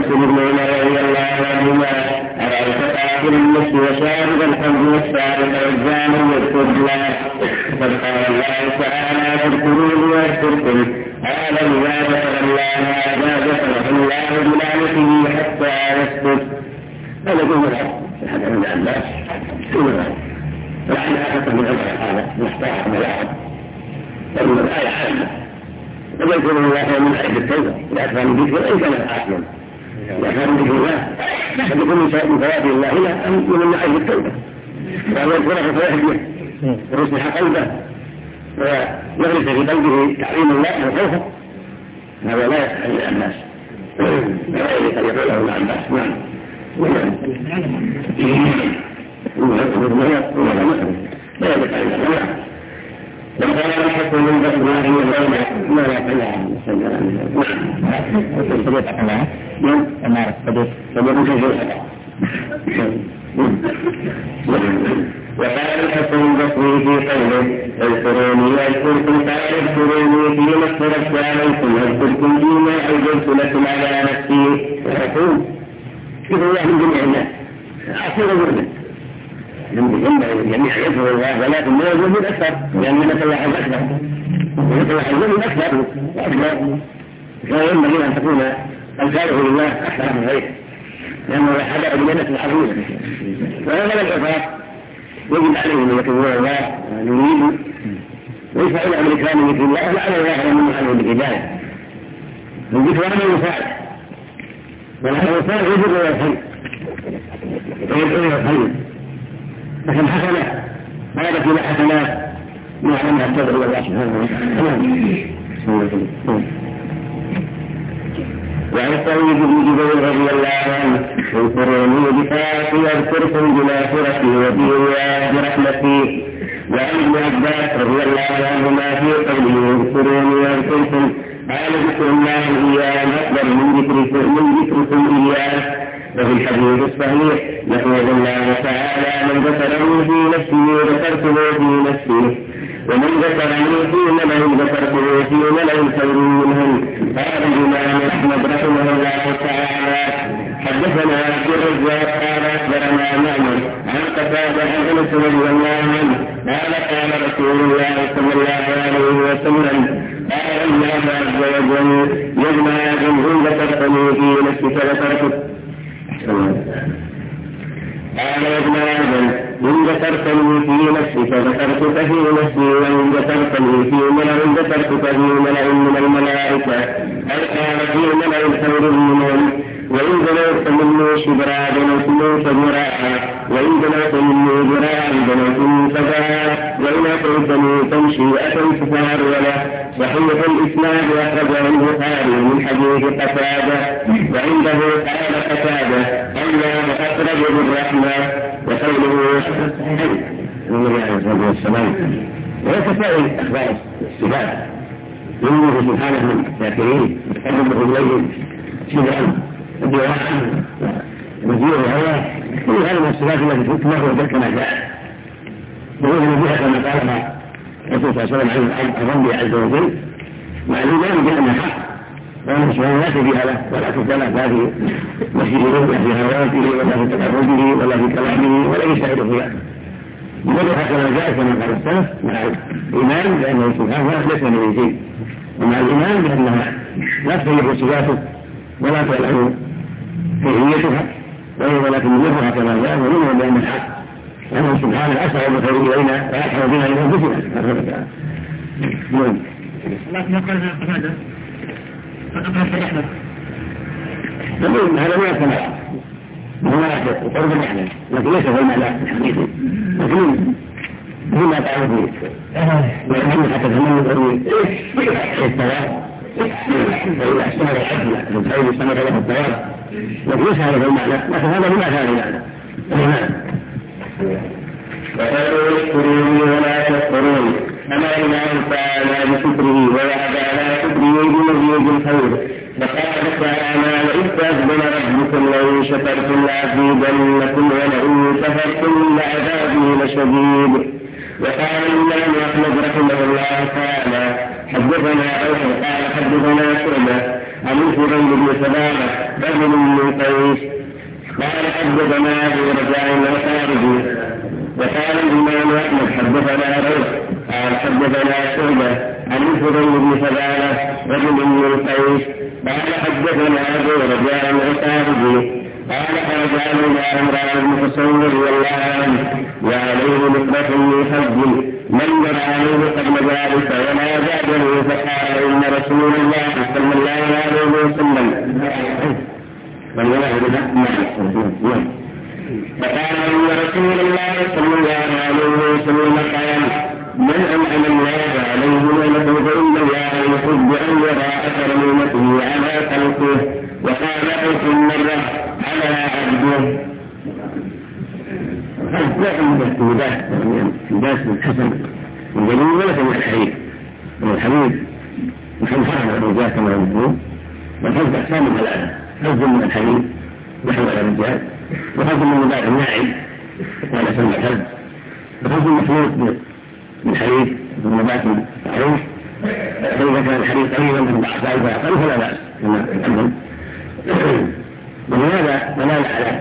مسلم بن عمر رضي الله عنهما أرأيت قاتل النفس وشارب الخمر والسارق والزاني يذكر الله فقد قال الله تعالى فاذكروني واذكركم قال إذا ذكر الله هذا ذكره الله بلعنته حتى يسكت. هذا يقول الحديث عند الناس لعلها أكثر من هذا محتاج من الأحد لأن الآية عامة ويذكر الله من أجل التوبة إذا كان ذكر أي كان عاصما إذا كان ذكر الله قد يكون من ثواب الله له أن من أجل التوبة وأن يذكره فيحدث ويصلح قلبه ويغرس في قلبه تعظيم الله وخوفه. هذا لا يفعل الناس لا يقوله مع الناس. نعم لا يفعل الناس وقال الحكم من بسمائه والغيبة ما لا فلا صديق الله أمارة صديق وقال الحكم من بسمه في قوله اذكروني يذكركم فاذكروني في مغفرة عليكم اذكركم فيما أوجبت لكم على نفسي ويقول كيف الله من جميع الناس أصير ذنبه جميع يذكر الله ولكن ما يجوز أكثر لأن نتلح الأكثر ونتلح الظلم أكثر وأكبر فينبغي أن تكون أذكاره لله أكثر من غيره لأنه حدث بجنة الحظوظ وهذا العقاب يجب عليهم أن يكون الله يريد ويفعل أمريكان مثل الله لعل الله من محله بالهداية الذكر أمر يساعد والأمر يساعد يجب إلى الخير ويدعو إلى الخير لكن حسنة هذا في حسنات نعلمها تدعو الله سبحانه وتعالى. وعن سعيد بن جبير رضي الله عنه اذكروني بطاعتي اذكركم بمغفرتي وبرواية برحمتي. وعن ابن عباس رضي الله عنهما في قوله اذكروني اذكركم قال ذكر الله اياه اكبر من ذكركم اياه. وفي الحديث الصحيح يقول الله تعالى من ذكرني في نفسه ذكرته في نفسه ومن ذكرني في ملأ ذكرته في ملأ خير منهم. قال الإمام أحمد رحمه الله تعالى حدثنا عبد الرزاق قال أخبرنا معمر عن قتادة عن أنس رضي الله عنه قال قال رسول الله صلى الله عليه وسلم قال الله عز وجل يجمع إن ذكرتني في نفسك ذكرتك. قال يا ابن آدم إن ذكرتني في نفسك ذكرتك في نفسي وإن ذكرتني في ملأ ذكرتك في ملأ من الملائكة أو قال في ملأ خير منهم. وإن دنوت مني شبرا دنوت منك ذراعا وإن دنوت مني ذراعا دنوت منك ذراعا وإن أتيتني تمشي أتيت فهروله. صحيح الإسلام أخرجه البخاري من حديث قتادة وعنده قال قتادة الله أخرج بالرحمة وقوله النبي عليه الصلاة والسلام ويتساءل أخبار الصفات ينظر سبحانه من الذاكرين يتقرب إليه شبعا الدعاء وزير الهوى كل هذه من الصفات التي تكمل وذلك ما جاء يقول بها كما قال الرسول صلى الله عليه وسلم عن ربي عز وجل مع الإيمان بأنها حق وأن سبحانه لا شبيه له ولا تتلف لا في مسجده ولا في هواته ولا في تقربه ولا في كلامه ولا يشتهد فيها. وذلك كما جاء كما قال السلف مع الإيمان بأنه سبحانه ليس من شيء ومع الإيمان بأنها لا تخيف صفاته ولا تعلم كيفيتها ولكن يظهر كما جاء ومنه بأن الحق أنه سبحانه أسرع بخير إلينا ويحفظ بنا إلى أنفسنا. الله قال هذا فأقرأ في الرحمة نقول هذا ما يكون هناك قرب المعنى لكن ليس هو المعنى الحقيقي لكن مما تعرف به ويعني حتى تمنى الأرض الثواب فإذا استمر الحجم من حيث استمر له الثواب لكن ليس هذا هو المعنى لكن هذا من أثار المعنى. وقالوا اشكروني ولا تشكرون أما الله تعالى بشكره ووعد على شكره بمزيد الخير. فقال تعالى وإذ تأذن ربكم لئن شكرتم لأزيدنكم ولئن كفرتم لعذابي لشديد. وقال الإمام أحمد رحمه الله تعالى حدثنا أوحى قال حدثنا شعبة عن الفضيل بن سلامة رجل من قيس قال حدثنا أبو رجاء الأنصاري وقال الإمام أحمد حدثنا روح قال حدثنا شعبة عن الفضيل بن سلامة رجل من قيس قال حدثنا أبو رجاء الأنصاري قال خرج علينا عمران بن حسين رضي الله عنه وعليه نقبة من حج من عليه قبل ذلك وما زاده فقال إن رسول الله صلى الله عليه وسلم فقال إن رسول الله صلى الله عليه وسلم قال من أنعم الله عليه نعمته فإن الله يحب أن يرى أثر نعمته على خلقه وقال أوف مرة على عبده. لا يوجد مداس من حسن والجميل وليس من الحديث من الحديث نحن فرح الرجال كما يقولون والحفظ أحسان ثلاثة حفظ من الحديث نحو الرجال وحفظ من مباح الناعم ولا سمع الحفظ وحفظ المخلوق من الحديث من مباح المعروف فإذا كان الحديث قريبا من بعض فأقل فلا بأس كما تقدم. ولهذا دلالة على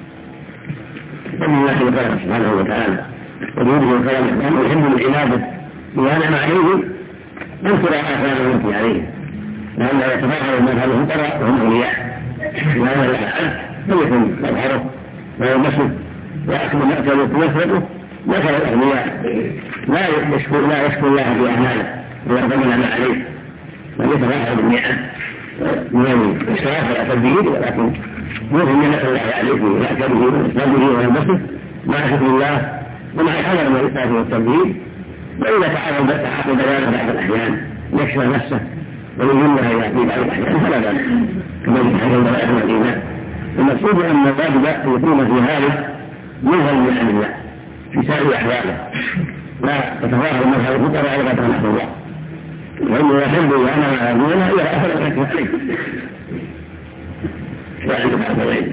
أن الله سبحانه وتعالى وجوده وكلامه لأنه يحب من عباده إذا أنعم عليه أن ترى آثار الموت عليه لأنه يتفاعل من هذه الفقراء وهم أولياء لأن الله عز فليكن مظهره ويمسك ويأكل مأكله ويفرده مثل الأغنياء لا يشكو الله في أعماله ويقبل ما عليه بل يتفاعل بالنعم من الإسراف والتبديل ولكن يوهم نعمة الله عليه ويأكله ويسلمه وينبسط مع شكر الله ومع الحذر من الإسراف والتبديل. وإذا تعاقب بيانه بعض الأحيان يكشف نفسه ويهمها يأتي بعض الأحيان فلا بأس كما يتحدث بلاء من الإيمان. المقصود أن الواجب أن يكون في هذا مظهر من عن الله في سائر أحواله لا تتظاهر مظهر الفطر على قدر نحو الله وإنه يحب وأنا أقولها إلى أثر الحكم عليه وعند بعض الغيب.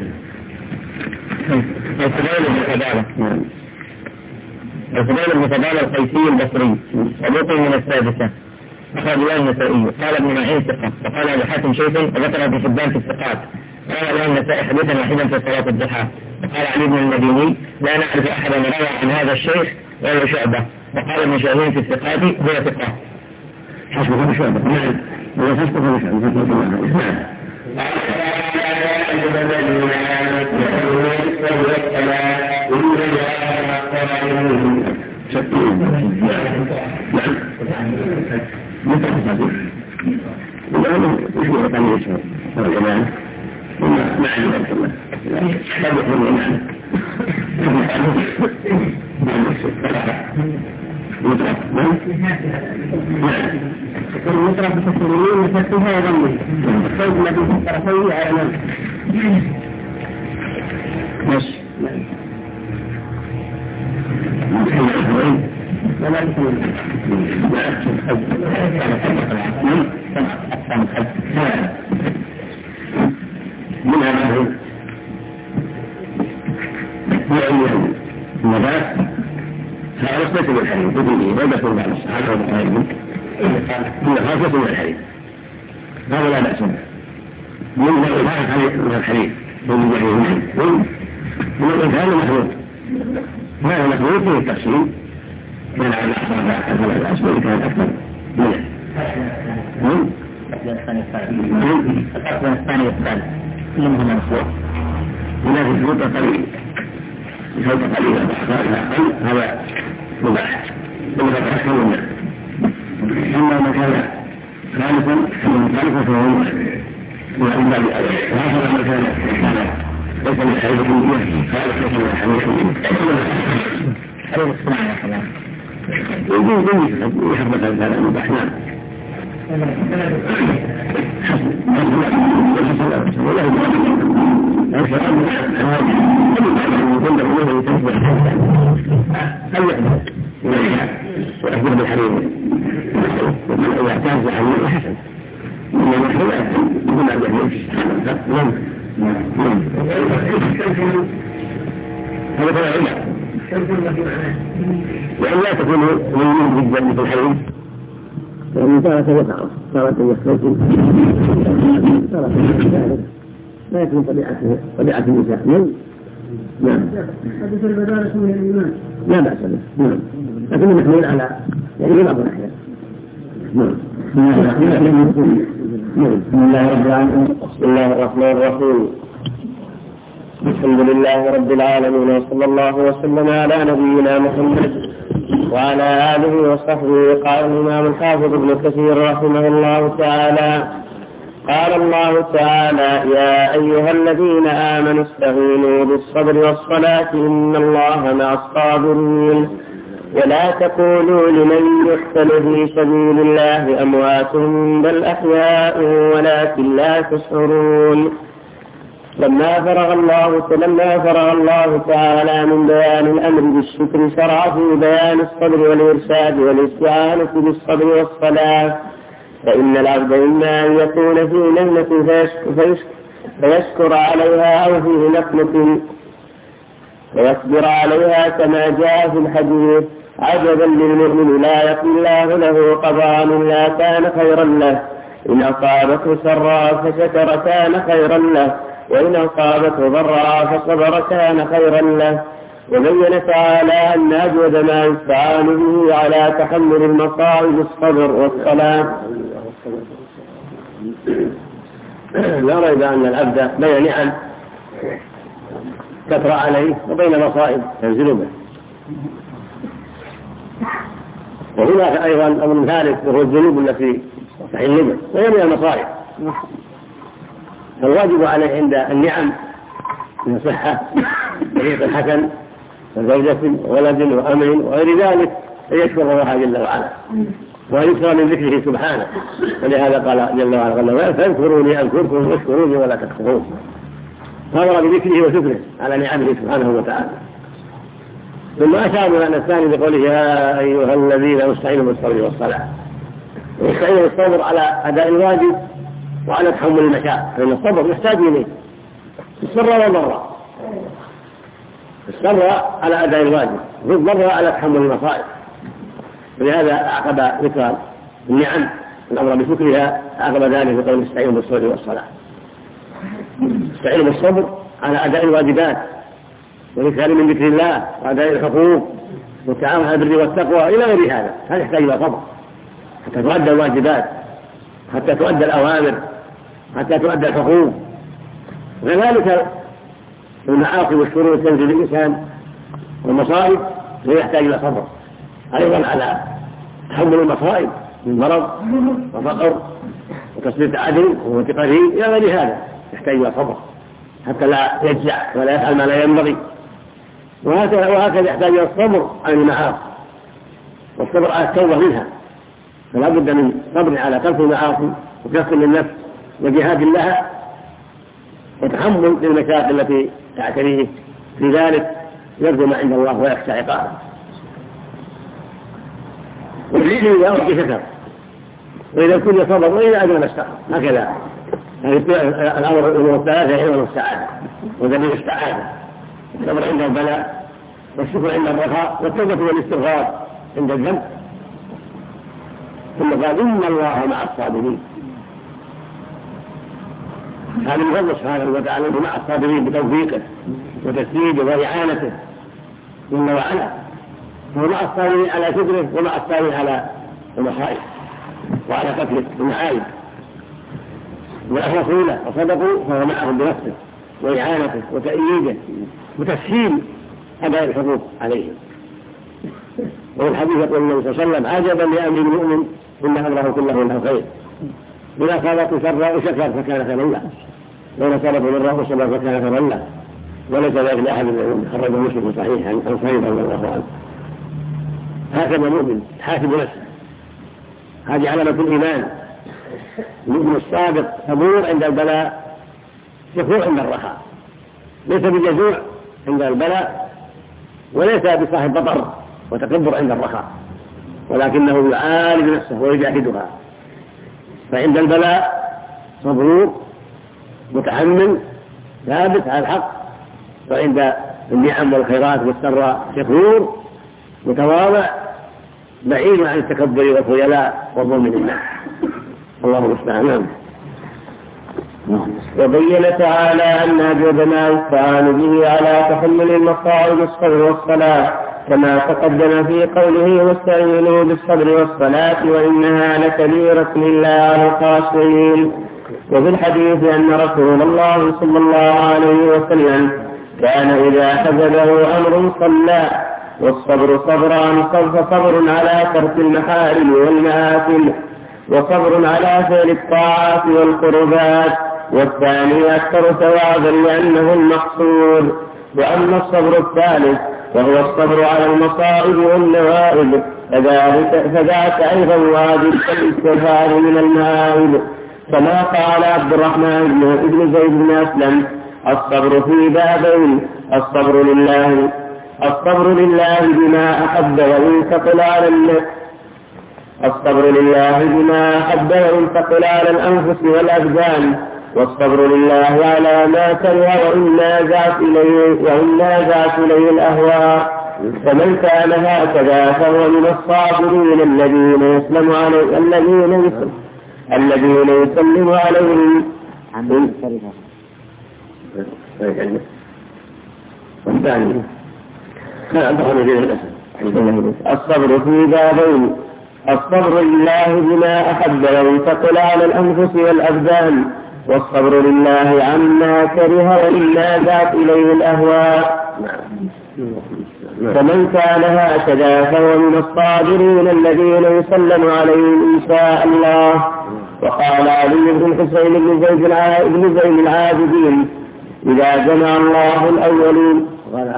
الفضيل بن فضالة القيسي البصري صدوق من السادسة أخرج له النسائي قال ابن معين ثقة وقال أبو حاتم شيخ وذكر ابن حبان في الثقات قال له النسائي حديثا واحدا في صلاة الضحى. وقال علي بن المديني لا نعرف أحدا روى عن هذا الشيخ غير شعبة. وقال ابن شاهين في الثقات هو ثقة حسبه بشعبة نعم وحسبه بشعبة المطرف بتسليمين نفسها يضمن الصوت الذي في الطرفين أعلم ماشي ولا تسلم من هذا هو النبات هذا ليس بالحديث بدونه لا يكون بعد الصحابة والتابعين هو خاصة من الحديث هذا لا بأس به من الإنسان من الحديث من الإنسان المخلوق هذا المخلوق فيه التفصيل من على الأحصار الأسفل وإن كان أكثر منه الأصل الثاني والثالث كلهم مخلوق هناك الفوت قليل الفوت قليل هذا مباح ثم تتحكم منه. أما من كان خالفا فهو وعند وهذا من كان ليس من حديث الدنيا خالف ليس من حديث الدنيا يجوز يحرك هذا مباح نعم وأخبر بالحريم ومن يعتاز حريم حسن إنما نحن يكون عند هذا هو العلم وأن لا تكون من جدا مثل الحريم يعني تارة يقع تارة يختلف تارة ذلك لا يكون طبيعة النساء. نعم. حدث البدالة من الإيمان. لا بأس به. نعم. لكنه محمول على يعني بعض الأحيان. نعم. بسم الله رب العالمين. بسم الله الرحمن الرحيم. الحمد لله رب العالمين، وصلى الله وسلم على نبينا محمد وعلى آله وصحبه. قال الإمام الحافظ ابن كثير رحمه الله تعالى: قال الله تعالى: يا أيها الذين آمنوا استعينوا بالصبر والصلاة إن الله مع الصابرين ولا تقولوا لمن يقتل في سبيل الله أموات بل أحياء ولكن لا تشعرون. لما فرغ الله تعالى من بيان الأمر بالشكر شرع في بيان الصبر والإرشاد والاستعانة بالصبر والصلاة. فإن العبد إما أن يكون في نعمة فيشكر عليها أو في نقمة فيصبر عليها كما جاء في الحديث: عجبا للمؤمن لا يقي الله له قضاء إلا كان خيرا له، إن أصابته سراء فشكر كان خيرا له، وإن أصابته ضراء فصبر كان خيرا له. وبين تعالى أن أجود ما يستعان به على تحمل المصائب الصبر والصلاة. لا ريب أن العبد بين نعم كثر عليه وبين مصائب تنزل به. وهناك أيضا أمر ثالث وهو الذنوب التي تحل به وهي من المصائب. فالواجب عليه عند النعم من صحة ورزق حسن وزوجة وولد وأمن وغير ذلك أن يشكر الله جل وعلا ويكثر من ذكره سبحانه. ولهذا قال جل وعلا: فاذكروني أذكركم واشكروني ولا تكفرون. فأمر بذكره وشكره على نعمه سبحانه وتعالى. ثم أشار إلى الثاني بقوله: يا أيها الذين استعينوا بالصبر والصلاة. واستعينوا بالصبر على أداء الواجب وعلى تحمل المشاق، فإن الصبر يحتاج إليه السر والضراء. السر على أداء الواجب والضراء على تحمل المصائب. ولهذا أعقب ذكر النعم الأمر بشكرها أعقب ذلك بقول: استعينوا بالصبر والصلاة. استعينوا بالصبر على أداء الواجبات والإكثار من ذكر الله وأداء الحقوق والتعاون على البر والتقوى إلى غير هذا. هذا يحتاج إلى صبر حتى تؤدى الواجبات، حتى تؤدى الأوامر، حتى تؤدى الحقوق. وكذلك المعاصي والشرور تنزل الإنسان والمصائب يحتاج إلى صبر أيضا على تحمل المصائب من مرض وفقر وتسليط عدل وانتقاله إلى غير هذا. يحتاج إلى صبر حتى لا يجزع ولا يفعل ما لا ينبغي. وهكذا يحتاج إلى الصبر عن المعاصي والصبر على التوبة منها. فلا بد من صبر على ترك المعاصي وكف للنفس وجهاد لها وتحمل للمشاكل التي تعتريه. في ذلك يرجو ما عند الله ويخشى عقابه. والذكر إذا أوتي شكر، وإذا كل صبر وإذا أدنى استغفر. هكذا الأمر الثلاثة حين السعادة ودليل السعادة: الصبر عند البلاء، والشكر عند الرخاء، والتوبة والاستغفار عند الذنب. ثم قال: إن الله مع الصابرين. هذا من فضل سبحانه وتعالى مع الصابرين بتوفيقه وتسديده وإعانته جل وعلا. هو مع الصابرين على شكره ومع الصابرين على المصائب وعلى قتله المعايب. وأخلصوا له وصدقوا فهو معهم بنفسه وإعانته وتأييده وتسهيل أداء الحقوق عليهم. وفي الحديث يقول النبي صلى الله عليه وسلم: عجبا لأمر المؤمن إن أمره كله له خير، إذا أصابته سراء شكر فكان خيرا له، وإن أصابته ضراء صبر فكان خيرا له. وليس ذلك لأحد من خرج مسلم صحيح عن سعيد رضي الله عنه. هكذا المؤمن حاسب نفسه. هذه علامة الإيمان. المؤمن الصادق صبور عند البلاء، شكور عند الرخاء، ليس بجزوع عند البلاء، وليس بصاحب بطر وتكبر عند الرخاء، ولكنه يعالج نفسه ويجاهدها. فعند البلاء صبور متحمل ثابت على الحق، وعند النعم والخيرات والسراء شكور متواضع بعيد عن التكبر والخيلاء وظلم الناس. الله المستعان. وبين تعالى أن أجود ما يستعان به على تحمل المصائب الصبر والصلاة، كما تقدم في قوله واستعينوا بالصبر والصلاة وإنها لكبيرة إلا على الخاشعين. وفي الحديث أن رسول الله صلى الله عليه وسلم كان إذا حزبه أمر صلى. والصبر صبران: صبر على ترك المحارم والمآثم، وصبر على فعل الطاعات والقربات، والثاني أكثر ثوابا لأنه المقصود. وأما الصبر الثالث وهو الصبر على المصائب والنوائب فذاك أيضا واجب كالاستغفار من المائب، كما قال عبد الرحمن بن زيد بن أسلم: الصبر في بابين: الصبر لله بما أحب وينتقل على النفس، الصبر لله بما أحب وينتقل على الأنفس والأبدان، والصبر لله على ما كره وإن نازعت إليه الأهواء. فمن كان هكذا فهو من الصابرين الذين يسلم عليهم والثاني الصبر في بابين: الصبر لله بما أحب وينتقل على الأنفس والأبدان، والصبر لله عما كره وإن نازعت إليه الأهواء. فمن كان هكذا فهو من الصابرين الذين يسلم عليهم إن شاء الله. وقال علي بن الحسين بن زين العابدين: إذا جمع الله الأولين. وقال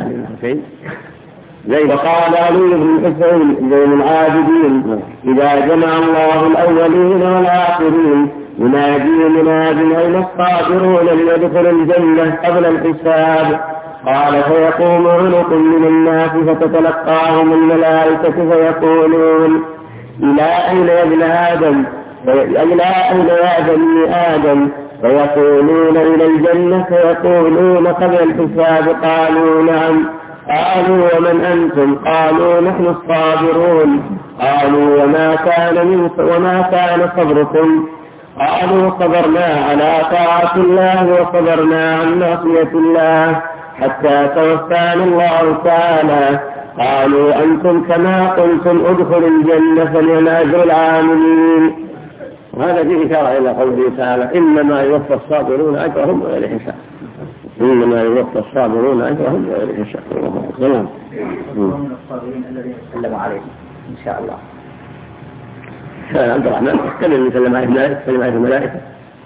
علي بن الحسين زين العابدين: إذا جمع الله الأولين والآخرين ينادي مناد: أين الصابرون ليدخلوا الجنة قبل الحساب؟ قال: فيقوم عنق من الناس فتتلقاهم الملائكة فيقولون: إلى أين يا ابن آدم؟ إلى أين يا بني آدم؟ فيقولون: إلى الجنة. فيقولون: قبل الحساب؟ قالوا: نعم. قالوا: ومن أنتم؟ قالوا: نحن الصابرون. قالوا: وما كان صبركم؟ قالوا: صبرنا على طاعة الله وصبرنا عن معصية الله حتى توفانا الله تعالى. قالوا: أنتم كما قلتم ادخلوا الجنة فنعم أجر العاملين. وهذا فيه إشارة إلى قوله تعالى: إنما يوفى الصابرون أجرهم بغير حساب. إنما يوفى الصابرون أجرهم بغير حساب. سلام. ومن الصابرين الذين يسلم عليهم إن شاء الله. كان عبد الرحمن يتكلم يسلم عليه الملائكة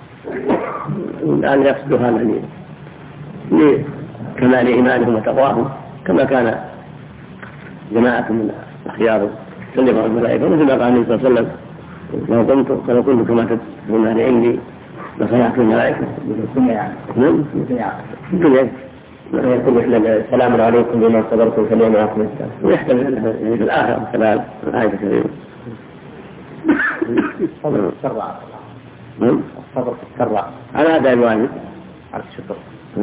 الآن يقصد هذا لكمال إيمانهم وتقواهم، كما كان جماعة من الأخيار سلم على الملائكة، مثل ما قال النبي صلى الله عليه وسلم: لو كنت كما تدخلون هذه عندي لصيحت الملائكة. الدنيا يقول السلام عليكم بما صبرتم فاليوم معكم السلام، ويحتمل في الآخر كذلك آية كريمة. الصبر في السراء. الصبر في السراء على هذا الواجب، على الشكر.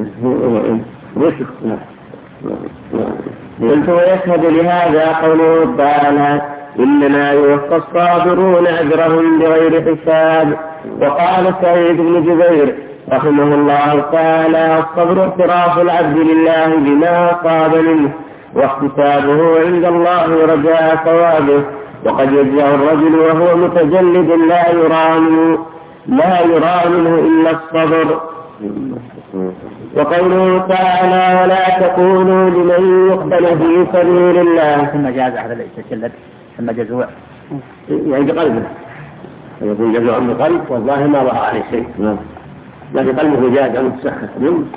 قلت: ويشهد لهذا قوله تعالى: إنما يوفى الصابرون أجرهم بغير حساب. وقال سعيد بن جبير رحمه الله تعالى: الصبر اعتراف العبد لله بما أصاب منه واحتسابه عند الله ورجاء ثوابه. وقد يجزع الرجل وهو متجلد لا يرى منه إلا الصبر. وقوله تعالى: ولا تقولوا لمن يقتل في سبيل الله. ثم جاز هذا التجلد ثم جزوع يعني بقلبه، يكون جزوع بقلب والظاهر ما ظهر عليه شيء، لكن قلبه جاز أو متسخط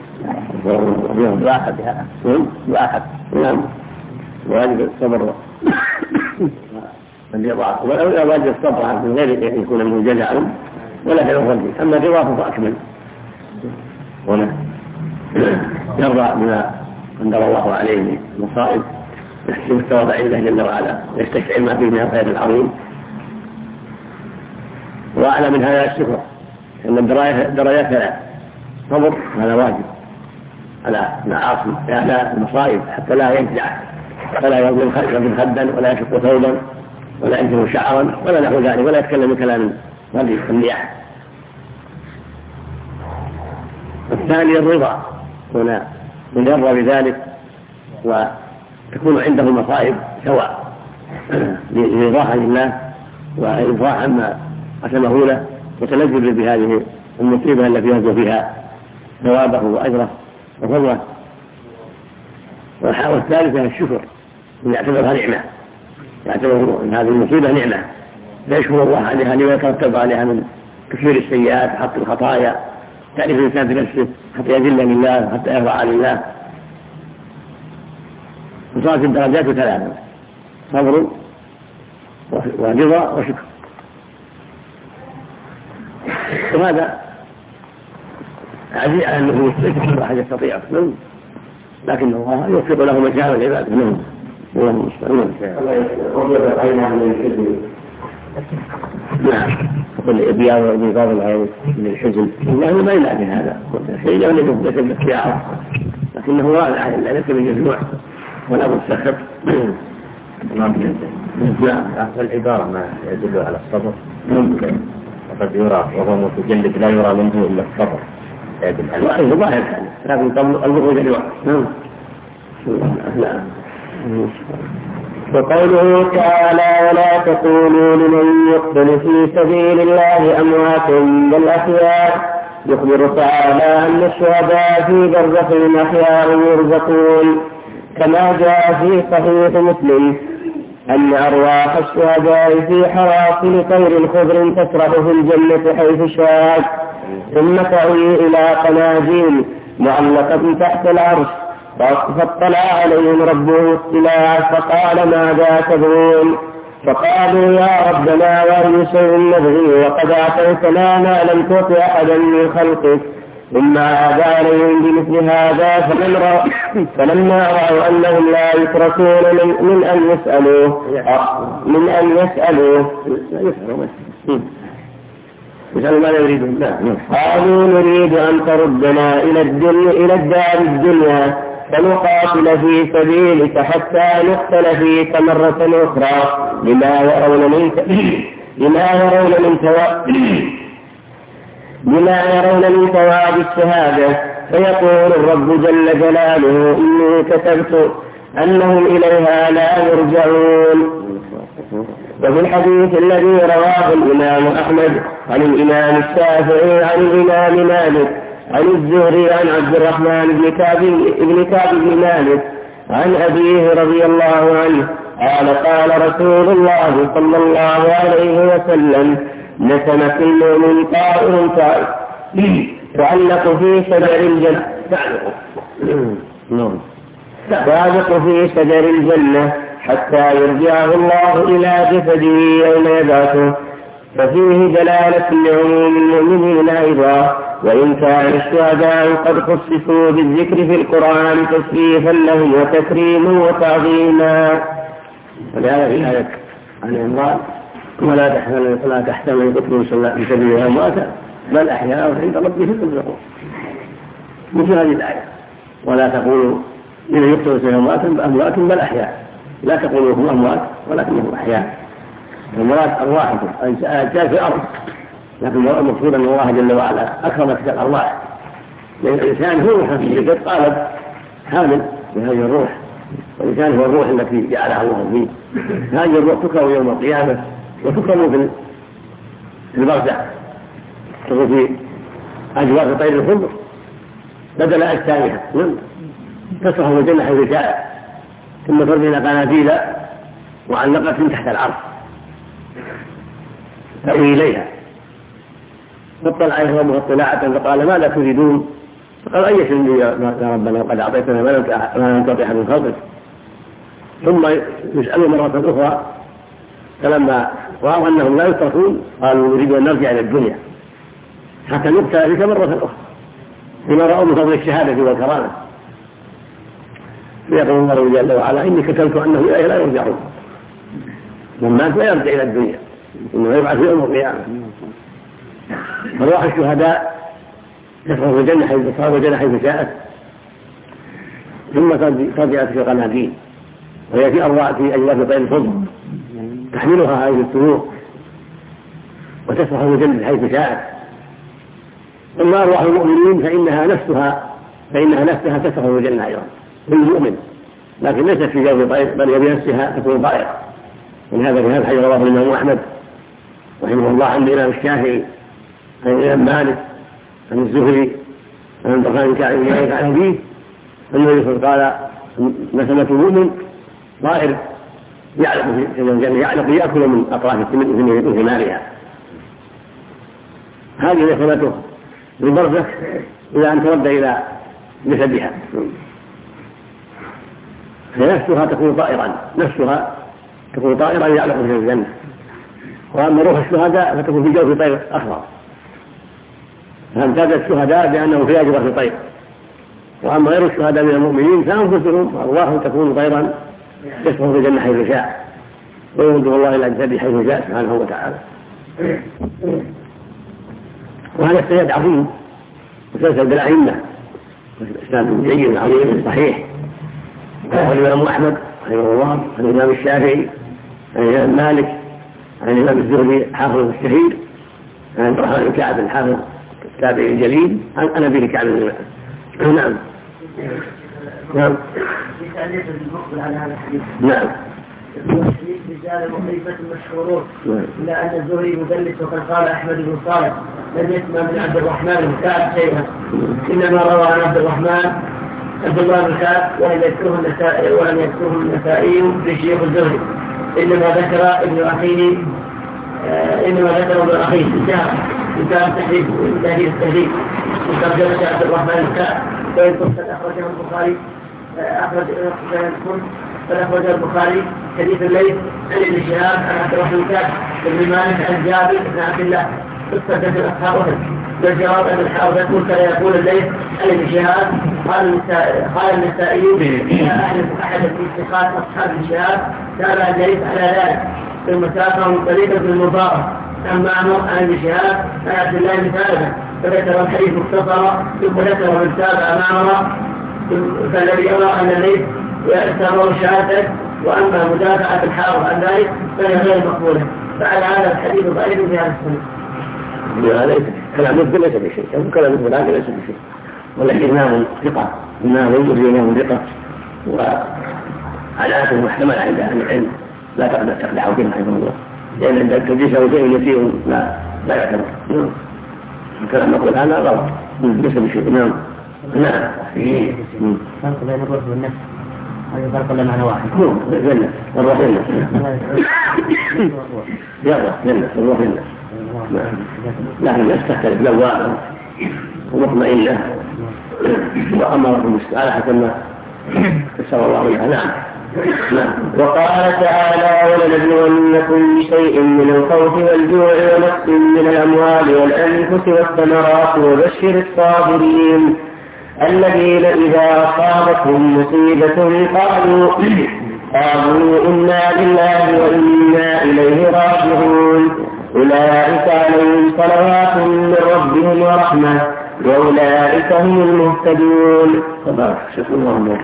يؤاخذ بهذا. يؤاخذ. نعم. واجب الصبر ولا واجب الصبر من غير أن يكون منه جزع ولا في الغد. أما الرضا فأكمل، ولا يرضى بما أنزل الله عليه من مصائب، يحسن التواضع لله جل وعلا، يستشعر ما فيه من الخير العظيم. وأعلى من هذا الشكر، أن الدرجات ثلاث: صبر هذا واجب على المعاصي، على المصائب، حتى لا يجزع، فلا يظلم خدا ولا يشق ثوبا ولا ينزل شعرا ولا نحو ذلك، ولا يتكلم بكلام النياح. الثاني الرضا، هنا من يرضى بذلك وتكون عنده المصائب سواء لرضاه لله وإرضاه عما قسمه له وتلذذ بهذه المصيبة التي يرجو فيها ثوابه وأجره وفضله. والثالثة الشكر، أن يعتبرها نعمة، يعتبر أن هذه المصيبة نعمة فيشكر الله عليها لما يترتب عليها من كثير السيئات وحط الخطايا، تعرف الإنسان في نفسه حتى يذل لله حتى يرضى لله. وصارت الدرجات ثلاثة: صبر ورضا وشكر. وهذا عزيز على النفوس، ليس كل أحد يستطيع منه، لكن الله يوفق له من شاء العباد منهم. اللهم المستعان. نعم، يقول بياض العين من الحزن، الله ما يلعب هذا شيء لا يجب الاختيار، لكنه واضح ليس بالجزوع ولا بالسخط. نعم، العبارة ما يدل على الصبر وقد يرى وهو متجلد لا يرى منه إلا الصبر يدل على ظاهر، لكن الظهور جلوع. نعم. وقوله تعالى: ولا تقولوا لمن يقتل في سبيل الله أموات بل أحياء، يخبر تعالى أن الشهداء في برزخ أحياء يرزقون، كما جاء في صحيح مسلم أن أرواح الشهداء في حراصل طير خضر تسرح في الجنة حيث شاءت، ثم تأوي إلى قناديل معلقة تحت العرش، فاطلع عليهم ربه اطلاعا فقال: ماذا تبغون؟ فقالوا: يا ربنا وأي شيء نبغي وقد أعطيتنا ما لم تعط أحدا من خلقك. ثم عاد عليهم بمثل هذا فلما رأوا أنهم لا يتركون من أن يسألوه ماذا يريدون؟ قالوا: نريد أن تردنا إلى الدار الدنيا فنقاتل في سبيلك حتى نقتل فيك مرة أخرى لما يرون من ثواب الشهادة. فيقول الرب جل جلاله: إني كتبت أنهم إليها لا يرجعون. وفي الحديث الذي رواه الإمام أحمد عن الإمام الشافعي عن الإمام مالك عن الزهري عن عبد الرحمن بن كعب بن مالك عن أبيه رضي الله عنه قال رسول الله صلى الله عليه وسلم: نسمة المؤمن طائر تعلق في شجر الجنة في شجر الجنة حتى يرجعه الله إلى جسده يوم يبعثه. ففيه دلالة لعموم المؤمنين أيضا، وإن كان الشهداء قد خصصوا بالذكر في القرآن تشريفا لهم وتكريما وتعظيما. ولهذا في آية عن عمران: ولا تحتمل يقتلوا في سبيلها أمواتا بل أحياء عند ربهم يرزقون. مثل هذه الآية: ولا تقولوا لمن يقتل في سبيلها أموات بل أحياء، لا تقولوا هم أموات ولكنهم أحياء. المراد أرواحكم أجساد في الأرض، لكن المقصود أن الله جل وعلا أكرم تلك الأرواح، لأن الإنسان هو روح في الجسد قالب حامل بهذه الروح، والإنسان هو الروح التي جعلها الله فيه. هذه الروح تكرم يوم القيامة وتكرم في البرزخ، تكون في أجواء طير الخضر بدل أجسامها تسرح في الجنة حيث شاء، ثم ترمي قناديل معلقة تحت العرش تأوي إليها. فاطلع عليهم ربه اطلاعة فقال: ماذا تريدون؟ فقال: أي شيء يا ربنا وقد أعطيتنا ما لم تعط أحد من خلقك. ثم يسألوا مرة أخرى، فلما رأوا أنهم لا يتركون قالوا: نريد أن نرجع إلى الدنيا حتى نقتل بك مرة أخرى، بما رأوا من فضل الشهادة والكرامة. فيقول الله جل وعلا: إني كتبت أنه إليه لا يرجعون، من مات لا يرجع إلى الدنيا، إنه يبعث في يوم القيامة. أرواح الشهداء تسرح في الجنة حيث شاءت، ثم ترجع في القناديل، وهي في أجواف طير الخضر تحملها هذه الطيور وتسرح في الجنة حيث شاءت. أما أرواح المؤمنين فإنها نفسها تسرح في الجنة أيضا للمؤمن، لكن ليست في جو طير بل بنفسها تكون طائرة. من هذا الحديث رواه الإمام أحمد رحمه الله عن الإمام الشافعي عن الإمام مالك عن الزهري عن البخاري كعب بن مالك عن أبيه أن النبي قال مثل المؤمن طائر يعلق في الجنة، يعلق يأكل من أطراف ثمارها. هذه مثلته بالبرزخ إلى أن ترد إلى جسدها، فنفسها تكون طائرا يعلق في الجنة. وأما روح الشهداء فتكون في جوف طير أخضر، فامتاز الشهداء بأنه في أجر في طير. وأما غير الشهداء من المؤمنين فأنفسهم أرواحهم تكون طيرا تسرح في الجنة حيث شاء، ويرده الله إلى أجساده حيث شاء سبحانه وتعالى. وهذا السند عظيم مسلسل بالأئمة، إسناد جيد عظيم صحيح. رواه الإمام أحمد رحمه الله عن الإمام الشافعي عن الإمام مالك عن الإمام الزهري حافظ الشهير عن عبد الرحمن بن كعب الحافظ التابعي الجليل عن أبي كعب بن مالك. نعم نعم نعم. رجال مخيفة مشهورون إلا أن الزهري مدلس، وقد قال أحمد بن صالح لم يسمع من عبد الرحمن بن كعب شيئا، إنما روى عن عبد الله بن كعب ولم يذكره النسائي في شيوخ الزهري، إنما ذكر ابن أخيه الشهر من كتاب تحريف التهذيب من ترجمة عبد الرحمن بن كعب. وإن قصة أخرجه البخاري فأخرج البخاري حديث الليث عن ابن شهاب عن عبد الرحمن بن كعب بن مالك عن جابر بن عبد الله قصة في أصحاب أحد. والجواب أن الحافظ يقول الليث عن ابن شهاب قال النسائي أحد في اتخاذ أصحاب ابن شهاب تابع الليث على ذلك، ثم ساقه من طريقة المبارك عن معمر عن ابن شهاب عن عبد الله بن ثابت، فذكر الحديث مختصرا ثم ذكر من تابع معمر، فالذي يرى أن الليث يعتبر شهادة، وأما مدافعة الحافظ عن ذلك فهي غير مقبولة. فعلى هذا الحديث ضعيف في هذا السنة. كلام مثل ليس بشيء، كلام مثل هذا ليس بشيء، ولكن إمام ثقة، إمام إمام ثقة، وعلاته محتملة عند أهل العلم لا تخدع بها رحمه الله، لأن عند التدليس أو شيء يسير لا يعتبر. الكلام نقول هذا غلط ليس بشيء. نعم نعم. فرق بين الروح والنفس، هذا فرق ولا معنى واحد؟ جنة الروح جنة، يلا جنة الروح جنة، لكن الناس تختلف لواء ومطمئنة وأمركم على حسب ما يسر الله منها. نعم. وقال تعالى ولنبلونكم بشيء من الخوف والجوع ونقص من الأموال والأنفس والثمرات وبشر الصابرين الذين إذا أصابتهم مصيبة قالوا إنا لله وإنا إليه راجعون أولئك عليهم صلوات من ربهم ورحمة وأولئك هم المهتدون. شكرا الله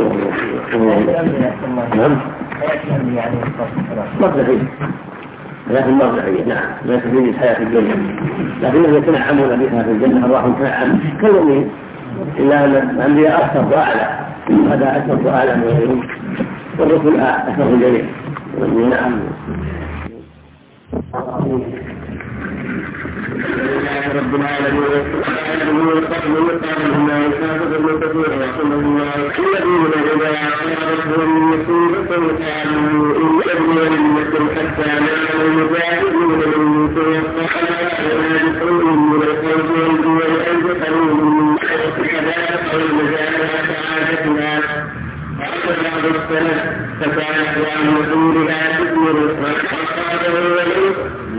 لكن مرجعية. نعم لا تفيد الحياة في الدنيا، لكنهم يتنعمون بها في الجنة أرواحهم تنعم كالمؤمنين، إلا أن الأنبياء أكثر وأعلى، هذا أكثر وأعلى من غيرهم، والرسل أكثر من الجميع. نعم. رب العالمين الذين إذا أصابتهم مصيبة قالوا إنا لله حتى نعلم المجاهدين منكم والصحابة من الخوف والجوع أنفسهم من كذلك المجاهدة سعادتنا. وأخذ بعض السنة فكانت عن رسولها تثمر وأصابه وليس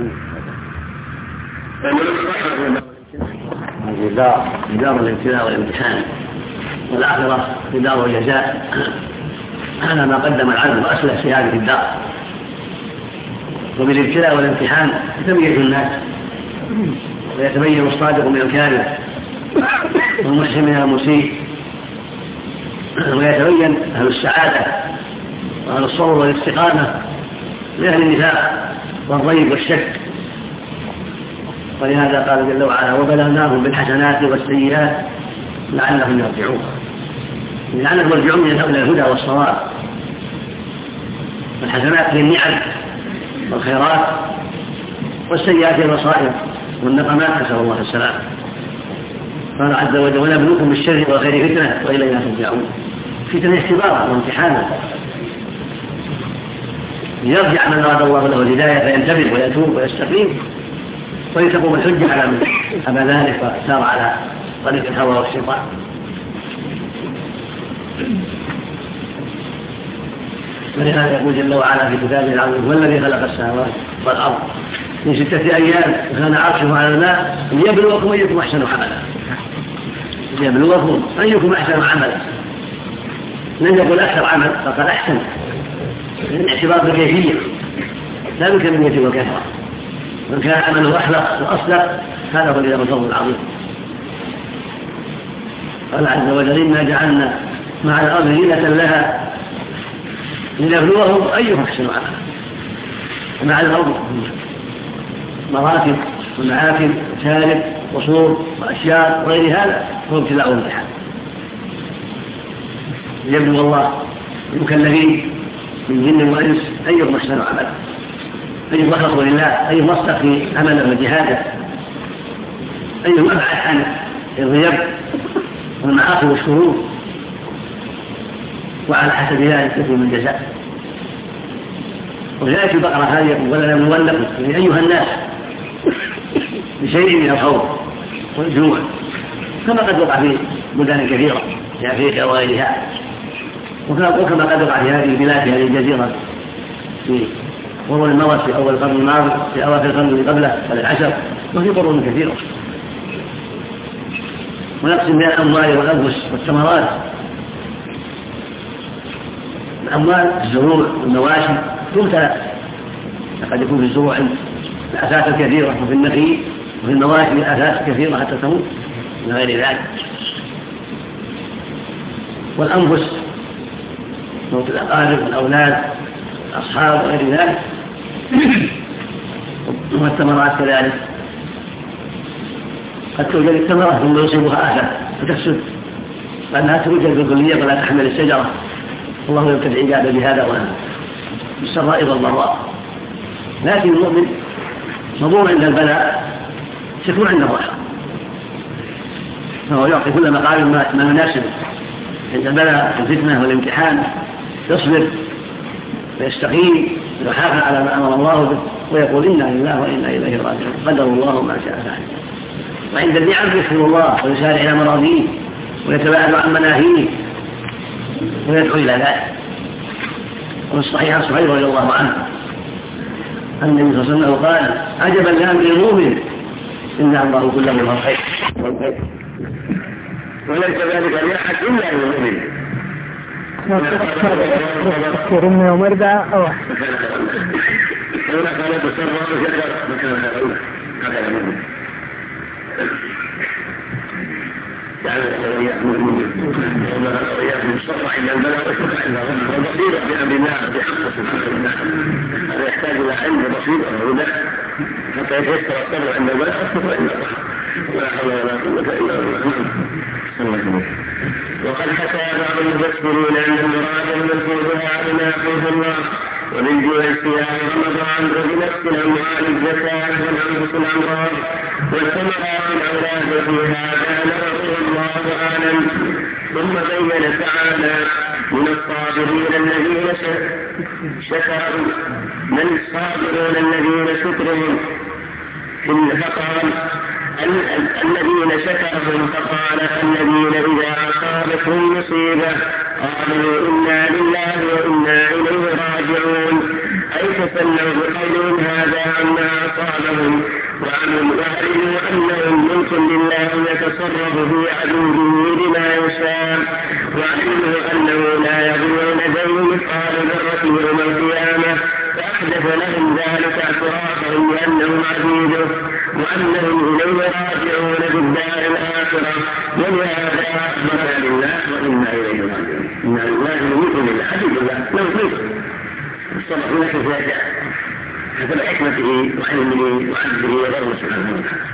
هذه دار الابتلاء والامتحان، والآخرة دار الجزاء. هذا ما قدم العبد وأسلف في هذه الدار. وبالابتلاء والامتحان يتميز الناس ويتبين الصادق من الكاذب والمحسن من المسيء، ويتبين أهل السعادة وأهل الصبر والاستقامة لأهل النفاق والريب والشك. ولهذا قال جل وعلا وبلوناهم بالحسنات والسيئات لعلهم يرجعون، لعلهم يرجعون إلى الهدى والصواب. الحسنات هي النعم والخيرات، والسيئات هي المصائب والنقمات، نسأل الله السلامة. قال عز وجل ونبلوكم بالشر والخير فتنة وإلينا ترجعون. فتنة اختبارا وامتحانا يرجع من أراد الله له الهداية فينتبه ويتوب ويستقيم ويتقوم الحجة على من أبى ذلك وسار على طريق الهوى والشيطان. ولهذا يقول جل وعلا في كتابه العظيم هو الذي خلق السماوات والأرض في 6 أيام وكان عرشه على الماء ليبلوكم أيكم أحسن عملا. ليبلوكم أيكم أحسن عملا، لن يقول أكثر عمل فقال أحسن، من اعتبار بالكيفية لا بالكمية والكثرة. من كان عمله أخلق وأصدق هذا هو الذي الفضل العظيم. قال عز وجل إنا جعلنا مع الأرض زينة لها لنبلوهم أيهم أحسن عملا. ومع الأرض مراتب ومعاكل وشارب وصور وأشياء وغير هذا هو ابتلاء وامتحان ليبلو الله المكلفين من جن وإنس أيهم أحسن عملا، أيهم أخلص لله، أيهم أصدق في عمله وجهاده، أيهم أبعد عن الريب والمعاصي والشرور. وعلى حسب ذلك يكون من جزاء. وجاءت البقرة هذه يقول ولنبلونكم يعني أيها الناس بشيء من الخوف والجوع كما قد وقع في بلدان كثيرة في أفريقيا وغيرها، وكما قد وقع في هذه البلاد في هذه الجزيرة في قرون المضت في أول القرن الماضي في أواخر القرن اللي قبله العشر وفي قرون كثيرة. ونقسم بين الأموال والأنفس والثمرات. الأموال الزروع والمواشي تمتلأ، قد يكون في الزروع الآفات الكثيرة وفي النخيل وفي المواشي الآفات كثيرة حتى تموت من غير ذلك. والأنفس موت الأقارب والأولاد الأصحاب وغير ذلك. والثمرات كذلك قد توجد الثمرة ثم يصيبها آفة فتفسد، لأنها توجد بالكلية ولا تحمل الشجرة. الله يبتلي عباده بهذا وهذا بالسراء والضراء. لكن المؤمن مضمون عند البلاء سكون عند الرحمة، فهو يعطي كل مقام ما يناسبه عند البلاء الفتنة والامتحان، يصبر ويستقيم ويحافظ على ما أمر الله به ويقول إنا لله وإنا إليه راجعون قدر الله ما شاء فعل. وعند النعم يشكر الله ويسارع إلى مراضيه ويتباعد عن مناهيه ويدعو إلى ذلك. والصحيح صحيح رضي الله عنه أن النبي صلى الله عليه وسلم قال عجبا لأمر المؤمن إن أمره كله له خير وليس ذلك لأحد إلا المؤمن. أكثر من يوم أربعة أو هنا قال بسرعة وشكر مكان هذا المؤمن يعني وإياكم الصبر عند البلاء والشكر عند الغم والبصيرة بأمر الله بحق سبحانه وتعالى. هذا يحتاج إلى علم وبصيرة وهدى حتى يتيسر الصبر عند البلاء والشكر عند الغم. ولا حول ولا قوة إلا بالله. وقد حكى بعض المفسرين أن المراد المذكورها بما يقول الله ومن جوع الصيام رمضان وبنفس الأموال الزكاة والأنفس الأمراض والثمرات الأولاد في هذا رضي الله أعلم. ثم بين تعالى من الصابرين الذين شكروا من الصابرون الذين شكرهم فقال الذين شكرهم فقال الذين إذا أصابتهم مصيبة قالوا إنا لله وإنا إليه راجعون أي تسلوا بقولهم هذا عما أصابهم وعلموا أنهم ملك لله يتصرف في عبيده بما يشاء وعلموا أنه لا يضيع لديه مثقال ذرة يوم القيامة فأحدث لهم ذلك اعترافهم بأنهم عبيده وأنهم إليه راجعون بالدار الآخرة. ولهذا أخبر لله وإنا إليه راجعون. إنا لله ملك لله عبيد الله له ملك الصبر لك زاد حسب حكمته وعلمه وعدله وغيره سبحانه وتعالى.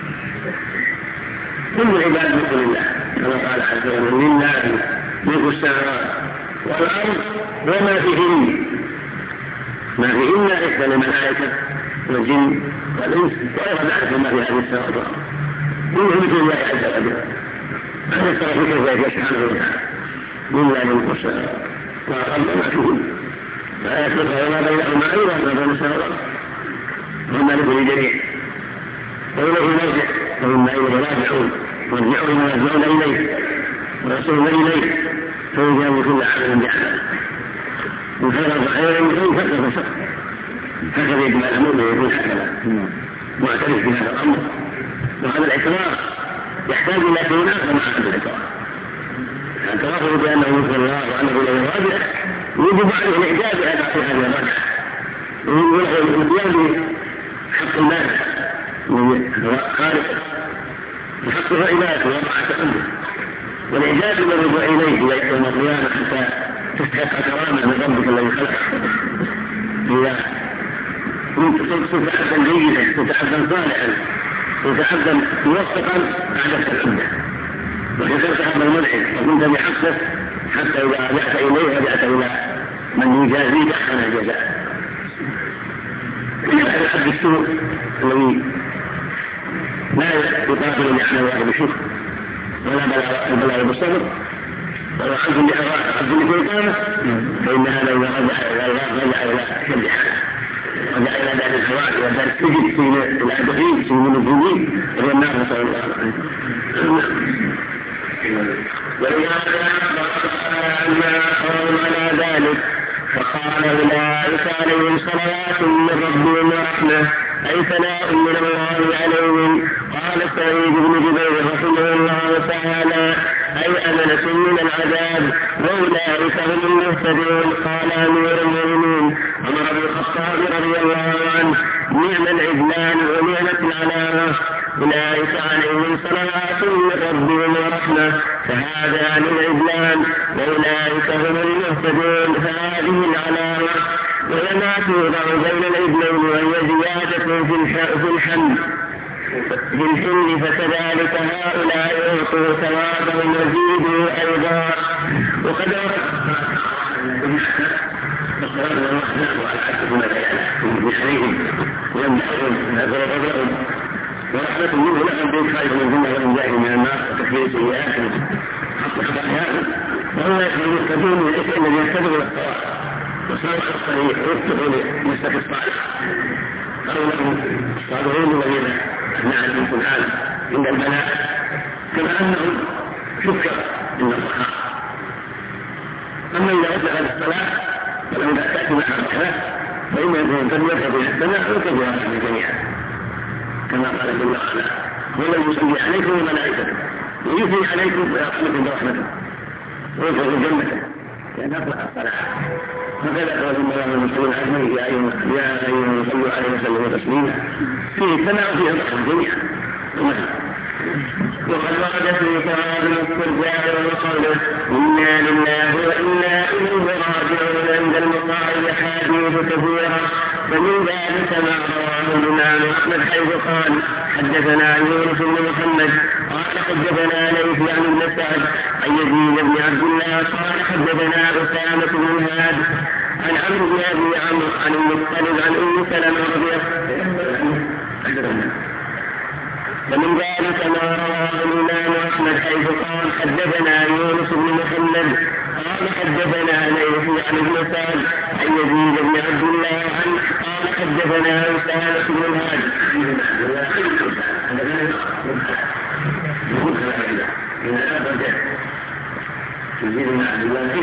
كل العباد ملك لله كما قال عز وجل لله ملك السماوات والارض وما فيهن، ما فيهن عدة الملائكة والجن والانس وغير ذلك ما في هذه السماوات والارض كله ملك الله عز وجل. هذا الصرف كيف ذلك سبحانه وتعالى لله ملك السماوات والارض وما فيهن لا يخلق وما بينهما ايضا ما بين السماوات والملك للجميع وإليه نرجع وإنا إليه راجعون ونرجعون ويرجعون إليه ورسولنا إليه فيجاوز كل عمل بعمل من خير خيرا من خير فقر فشق هكذا يجب الأمر ويكون هكذا معترف بهذا الأمر. وهذا الاعتراف يحتاج إلى شيء آخر مع هذا الاعتراف. اعترافه بأنه يذكر الله وأنه إليه راجع يجب عليه الإعجاب بهذه الرجعة ويجب الاتيان بحق المال خالق بحق العباد ووضع أمره والإعجاب بالرجوع إليه يوم القيامة حتى تستحق كرامة من ربك الذي خلقك. إذا كنت عبدا جيدا كنت عبدا صالحا كنت عبدا موفقا أعددت الحمد وكسرت هذا المنعم وكنت بحقه حتى إذا رجعت إليه رجعت إلى من يجازيك أحسن الجزاء. إلى الحد السوء الذي لا يقاتل لعنه واحد بشكر ولا البلاء بالصبر ولا عبد لأراء عبد لكيطانه فإن هذا إذا رجع إلى الله رجع إلى شد حاله رجع إلى دار الحوادث ودار السجن في الأدخين في المنزلين وهي النار نسأل الله عليه. ولهذا أما قوم على ذلك فقال أولئك عليهم صلوات من ربهم ورحمة أي ثناء من الله عليهم. قال سعيد بن جبير رحمه الله تعالى أي أمنة من العذاب وأولئك هم المهتدون. قال أمير المؤمنين عمر بن الخطاب رضي الله عنه نعم العدلان ونعمة العلامة أولئك عليهم صلوات من ربهم ورحمة فهذان العدلان وأولئك هم المهتدون فهذه العلامة. وما توضع بين العدلين وهي زيادة في الحمد فكذلك هؤلاء يعطوا ثوابهم وزيدوا أيضا. وقد ورحمة منه لهم بين خالد من الجنة ومن جاهل من النار وتكفير سيئاتهم حق خطاياهم وهو يستفيدون من الإثم الذي يستفيد الصواب وصالح الصحيح ويفتحوا لمسلك الصالح. قالوا لهم الصالحون الذين نعلم سبحانه عند البلاء كما أنهم شكر عند الصحابة. أما إذا أدخل الصلاة ولم تأتي مع الصلاة فإن يكون قد يذهب إلى السماء ويكبر على الجميع كما قال جل وعلا هو الذي يصلي عليكم وملائكته ويثني عليكم ويرحمكم برحمته ويدخل جنته لأن أطلق الصلاة. هكذا قال الله المسلمين عليه يا أيها صلوا عليه وسلموا تسليما فيه ثناء وفيه ضحك جميعا. وقد ورد في ثواب الاسترجاع وقوله إنا لله وإنا إليه راجعون عند المصائب أحاديث كثيرة ومن ذلك ما رواه الإمام أحمد حيث قال حدثنا يونس بن محمد قال حدثنا ليث عن ابن سعد عن يزيد بن عبد الله قال حدثنا أسامة بن هاد عن عمرو بن أبي عمرو عن المطلب عن أم سلمة رضي الله عنها. ومن ذلك ما رواه الإمام أحمد حيث قال حدثنا يونس بن محمد قال حدثنا ليث عن ابن سعد عن يزيد بن عبد الله عنه قال حدثنا أسامة بن هاد يزيد بن عبد الله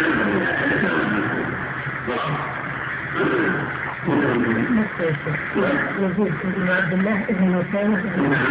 يزيد بن عبد الله ابن أسامة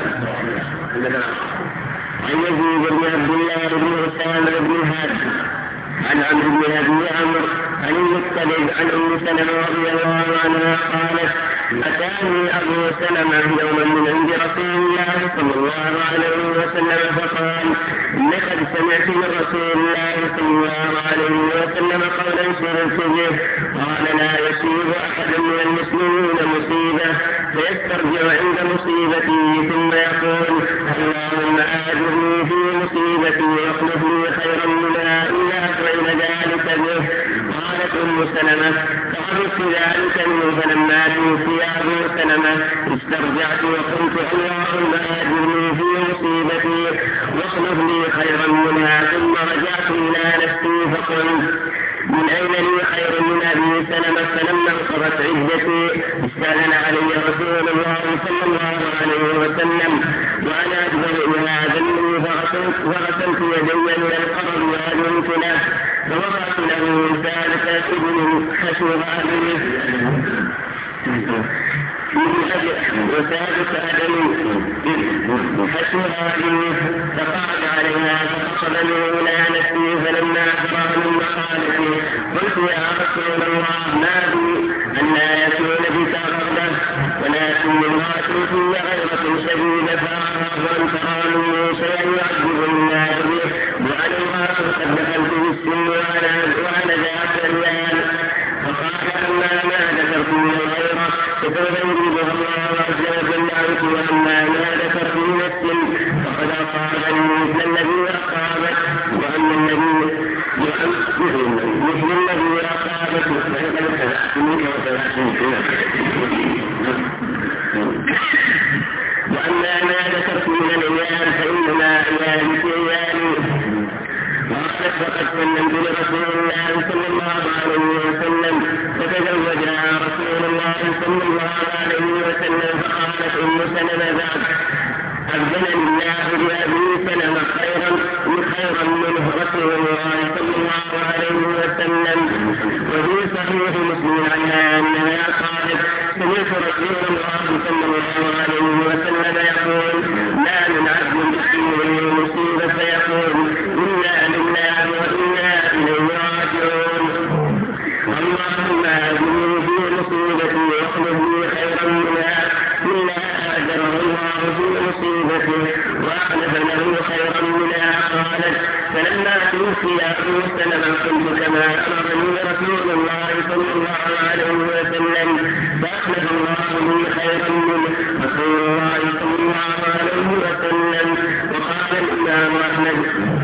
عن يزيد بن عبد الله بن أسامة بن هاد عن عمرو بن أبي عمرو عن المطلب عن أم سلمة رضي الله عنها قالت أتاني أبو سلمة يوما من عند رسول الله صلى الله عليه وسلم فقال لقد سمعت من رسول الله صلى الله عليه وسلم قولا سررت به قال لا يصيب أحد من المسلمين مصيبة فيسترجع عند مصيبته ثم يقول اللهم آجرني في مصيبتي واخلف لي خيرا منها إلا فعل ذلك به. قالت أم سلمة فعرفت ذلك منه فلما توفي أبو سلمة استرجعت وقلت اللهم آجرني في مصيبتي واخلف لي خيرا منها ثم رجعت إلى نفسي فقلت من أين لي خير من أبي سلمة فلما انقضت عدتي استأذن علي رسول الله صلى الله عليه وسلم وأنا أجبر إلى ذنبي فغسلت يدي من القرب وأذنت له فوضعت له ثالث ابن خشوع أبيه وسادس أدمي خشوع أبيه فقعد عليها فأخذني إلى نفسي فلما أخبر من مقالتي قلت يا رسول الله ما بي أن لا يكون بك غضبة ولكن امرأتي في غيرة شديدة فأخاف أن ترى مني شيئا يعجب الناس به وأنا الله قد دخلت بالسن وأنا ذات الريال فقال أما ما ذكرت من الغيرة فسوف يريدها الله عز وجل عنك وأما ما ذكرت من السن فقد أصابني مثل الذي أصابت وأما الذي مثل الذي أصابت فقد ابتدأت منك وأما ما ذكرت من العيال فإنما عيالي في عيالي. وقد سلمت لرسول الله صلى الله عليه وسلم فتزوجها رسول الله صلى الله عليه وسلم فقالت أم سلمة بعد أبدلني الله بأبي سلمة خيرا منه رسول الله صلى الله عليه وسلم. وفي صحيح مسلم عنها أنها قالت سمعت رسول الله صلى الله عليه وسلم يقول لا من عبد مسلم مصيبة فيقول إنا لله وإنا إليه راجعون اللهم أجرني في مصيبتي واخلف لي خيرا منها إلا أجره الله في مصيبته وأخلف له خيرا منها. قالت فلما توفي أبو سلمة قلت كما أمرني رسول الله صلى الله عليه وسلم فأخلف الله لي خيرا منه رسول الله صلى الله عليه وسلم. وقال الإمام أحمد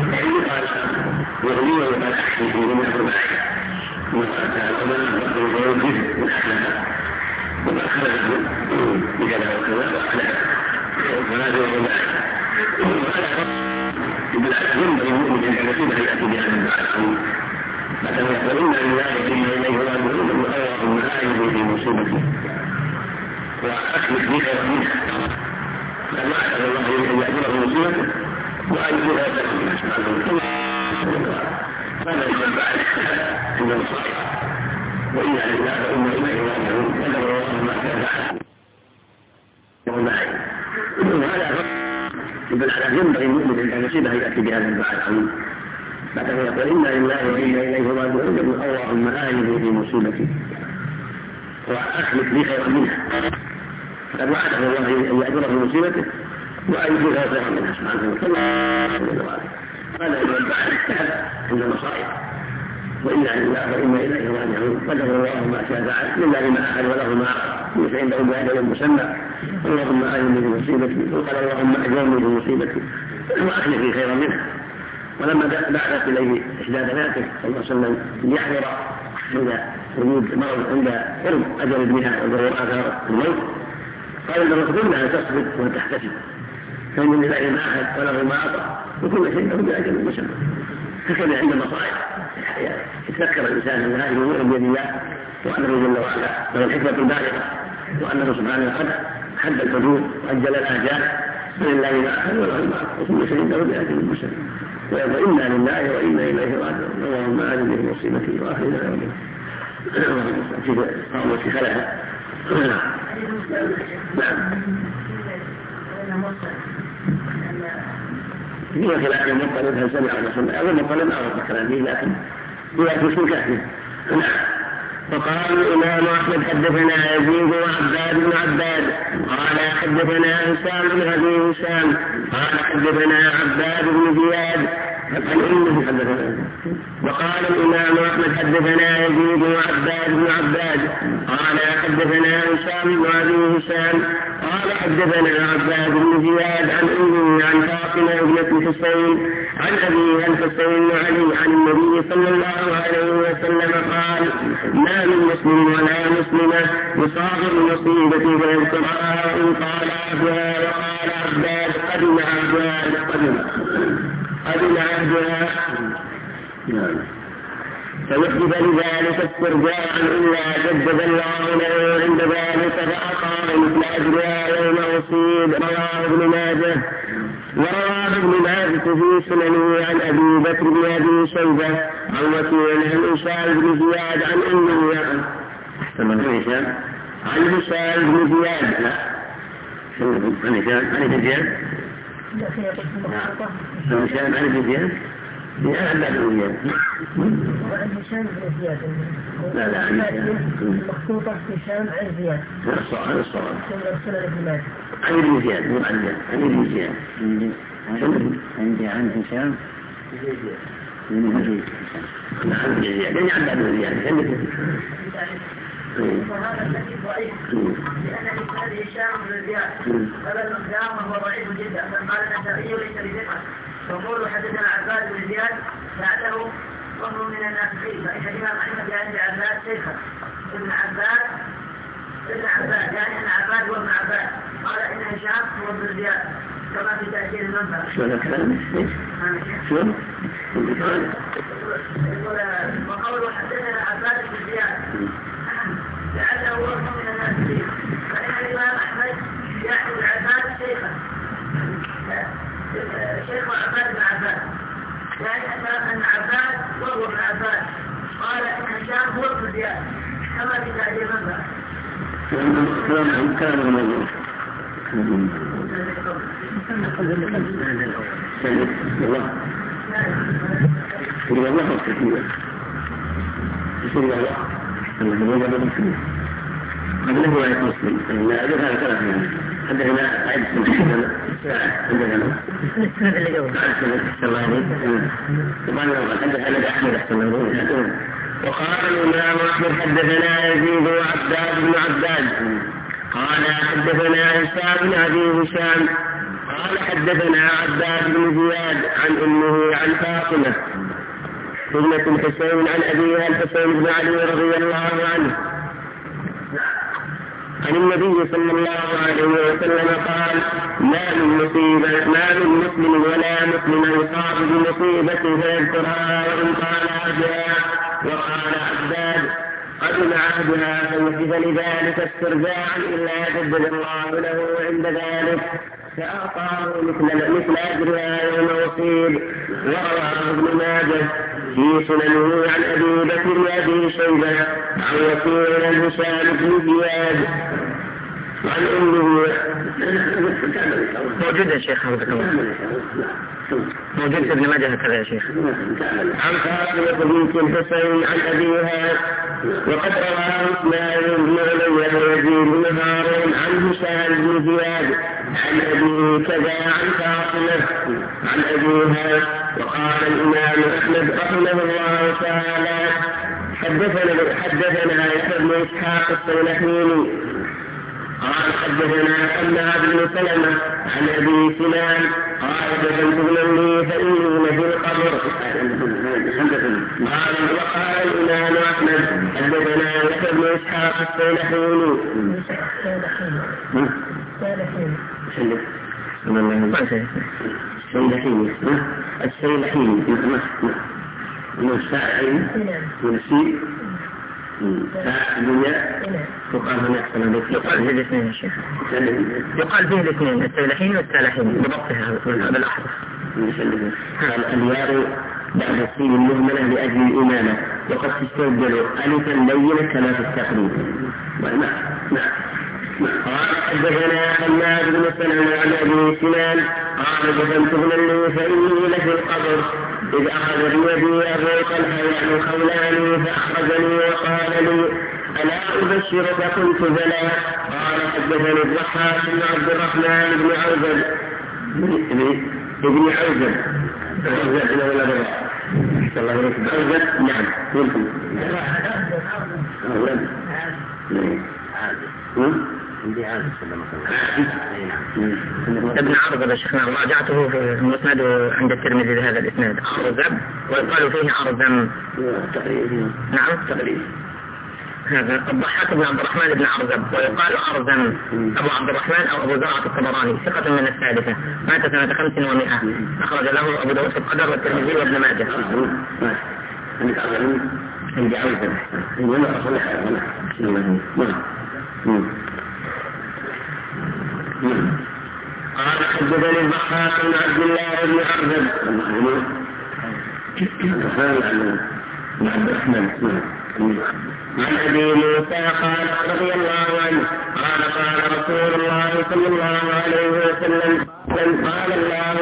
وغني وقال أحسن في من أربعين وقال تعالى ويوجد الأحلام وما خلقه بكذا وكذا وأحلام وهذا وغنى ينبغي المؤمن أن يصيبها يأتي بهذا العالم مثلا يقول إنا لله وإنا إليه راجعون اللهم آجرني في مصيبتي وأخلف لي خيرا منها فما أسأل الله أن يأجره مصيبته وأن يجيبها خيرا منها سبحانه وتعالى. هذا يتبع عند المصائب وإنا لله وإنا إليه راجعون قدر الله ما كان وهذا بالعكس ينبغي المؤمن أن يصيبها يأتي بهذا الدعاء العظيم بعدما يقول إنا لله وإنا إليه راجعون يقول اللهم آجرني في مصيبتي وأخلف لي خيرا منها فقد وعده الله أن يأجره في مصيبته وأن يجيبها خيرا منها سبحانه وتعالى. هذا هو الدعاء المستحب عند المصائب وإنا لله وإنا إليه راجعون قدر الله ما شاء فعل لله ما أخذ وله ما أخذ ليس عنده بأجل مسمى اللهم آجرني في مصيبتي وقال اللهم أجرني في مصيبتي وأخلف لي خيرا منها. ولما بعثت إليه إحدى بناته صلى الله عليه وسلم ليحضر عند وجود مرض عند قرب أجل ابنها وضرور آثار الموت قال الرسول لها تصبر وتحتسب فإن لله ما أخذ وله ما أعطى وكل شيء له بأجل مسمى. هكذا عند المصائب يتذكر الإنسان أن هذه الأمور بيد الله وأنه جل وعلا له الحكمة البالغة وأنه سبحانه قد حد الحدود وأجل الآجال فلله ما أخذ وله ما أعطى وكل شيء له بأجل مسمى. ويقول إنا لله وإنا إليه راجعون اللهم آجرني في مصيبتي وأخلف لي خيرا منها في خلفها. نعم في خلاف المطلب هل سمع ولا سمع أو المطلب أعرف كلامه لكن هو تشوي كافيه. نعم فقال الإمام أحمد حدثنا يزيد وعباد بن عباد قال حدثنا هشام بن أبي هشام قال حدثنا عباد بن زياد عن أمه حدثنا. وقال الإمام أحمد حدثنا يزيد وعباد بن عباد قال حدثنا هشام بن أبي هشام قال حدثنا عباد بن زياد عن أمه عن فاطمة ابنة الحسين عن أبيها الحسين علي عن النبي صلى الله عليه وسلم قال ما من مسلم ولا مسلمة يصاب المصيبة فيذكرها وإن قال عبدها وقال عباد قدم عبدها قدم عبدها فيحدث لذلك استرجاعا إلا جدد الله له عند ذلك فأقام مثل أجرها يوم أصيب. رواه ابن ماجه. ورواه ابن ماجه في سننه عن أبي بكر بن أبي شيبة عن وكيع عن هشام بن زياد عن أمه عن هشام بن زياد لا لا مخطوطة هشام عن زياد عن الصواب عن ابن زياد مو عن زياد عن ابن زياد عندي عن هشام عن زياد يعني عن ابن زياد وهذا الذي ضعيف لأن إسناد هشام بن زياد هذا المقدام وهو ضعيف جدا قال النسائي ليس بثقة. وقول حدثنا عباد بن زياد بعده وهو من الناسخين فإن الإمام أحمد عند عباد شيخا ابن عباد يعني أن عباد هو ابن عباد قال إن هشام هو ابن زياد كما في تأثير المنبر. وقول حدثنا عباد بن زياد لعله هو من الناسخين فإن الإمام أحمد يعد عباد شيخا شيخ عباد بن عباد يعني أن عباد وهو ابن عباد قال إن هشام هو ابن زياد كما في تأثير المنبر. كلام الموضوع قبله رواية مسلم لا هذا كلام حدثنا عيد عندنا وقال الإمام أحمد حدثنا يزيد وعباد بن عباد قال حدثنا هشام بن أبي هشام قال حدثنا عباد بن زياد عن أمه عن فاطمة ابنة الحسين عن أبيها الحسين بن علي رضي الله عنه عن النبي صلى الله عليه وسلم قال ما من مسلم ولا مسلم يصاب بمصيبة فيذكرها وإن قال عبدها وقال عباد قدم عهدها فيحدث لذلك استرجاعا إلا جدد الله له عند ذلك فأعطاه مثل أجرها يوم أصيب. ورواه ابن ماجه في سننه عن أبي بكر بن أبي شيبة عن وكيع عن هشام بن زياد عن أمه موجود يا شيخ موجود في ابن ماجه هكذا يا شيخ عن فاطمة بنت الحسين عن أبيها. وقد رواه إسماعيل بن علي ويزيد بن هارون عن هشام بن زياد عن أبيه كذا عن فاطمة عن أبيها. وقال الإمام أحمد رحمه الله تعالى حدثنا يحيى بن إسحاق السلحيني قال حدثنا حماد بن سلمة عن أبي سنان قال دفنت ابني فإني لفي القبر. وقال الإمام أحمد حدثنا يحيى بن إسحاق السلحيني السيلحيني من السائل من السيء يقال فيه الاثنين يا شيخ يقال فيه الاثنين السيلحين والسالحين بضبطها بالأحرف. قال اليار بعد السين المهملة لأجل الإمامة وقد تستبدل ألفا لينة كما في التقريب. قال حدثنا حماد بن سلمة عن أبي سنان قال دفنت ابني فإني لفي القبر. إذ أخذ بيدي أبو طلحة يعني الخولاني فأخرجني وقال لي ألا أبشرك؟ قلت بلى. قال حدثني الضحاك بن عبد الرحمن بن عوزب ابن عوزب نعم ابن عرض شيخنا راجعته في المسند عند الترمذي بهذا الاسناد عرزب ويقال فيه عرزم. نعم تقريبا هذا الضحاك بن عبد الرحمن بن عرزب ويقال عرزم أبو عبد الرحمن أو أبو زرعة الطبراني ثقة من الثالثة مات سنة 500 أخرج له أبو داود في القدر والترمذي وابن ماجه. قال حدثني الضحاك بن عبد الله بن عرزب عن أبي موسى قال رضي الله عنه قال قال رسول الله صلى الله عليه وسلم قال الله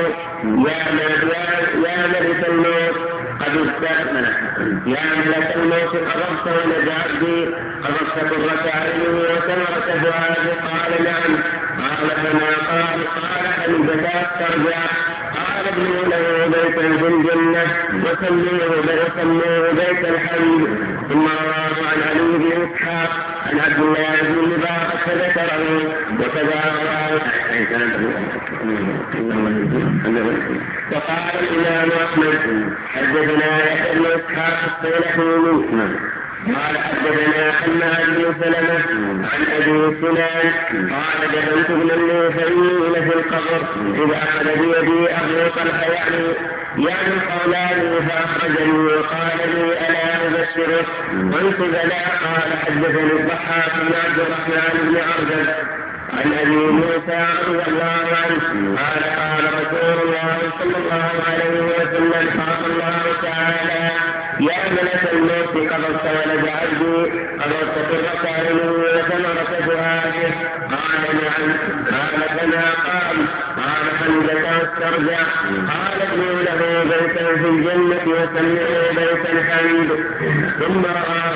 يا ملك الموت قد استأمن يا ملك الموت قبضت ولد عبدي قبضت قرة عينه وثمرة فؤاده. قال نعم. قال فما قال حمدك ترجع. قال ابنوا له بيتا في الجنة وسموه بيت الحمد. ثم رواه عن علي بن إسحاق عن عبد الله بن المبارك فذكره وكذا رواه. وقال الإمام أحمد حدثنا يحيى بن إسحاق الصيلحيني قال حدثنا حماد بن سلمة عن أبي سنان قال دفنت ابنا لي فإني لفي القبر إذا أخذ بيدي أبو طلحة يعني الخولاني فأخرجني وقال لي ألا أبشرك؟ قلت بلى. قال حدثني الضحاك بن عبد الرحمن بن عرزب عن أبي موسى رضي الله عنه قال قال رسول الله صلى الله عليه وسلم قال الله تعالى يا ملك الموت قبضت ولد عبدي قبضت قرة عينه وثمرة فؤاده. قال نعم. قال فما قال حمدك واسترجع. قال ابنوا له بيتا في الجنة وسموه بيت الحمد. ثم رواه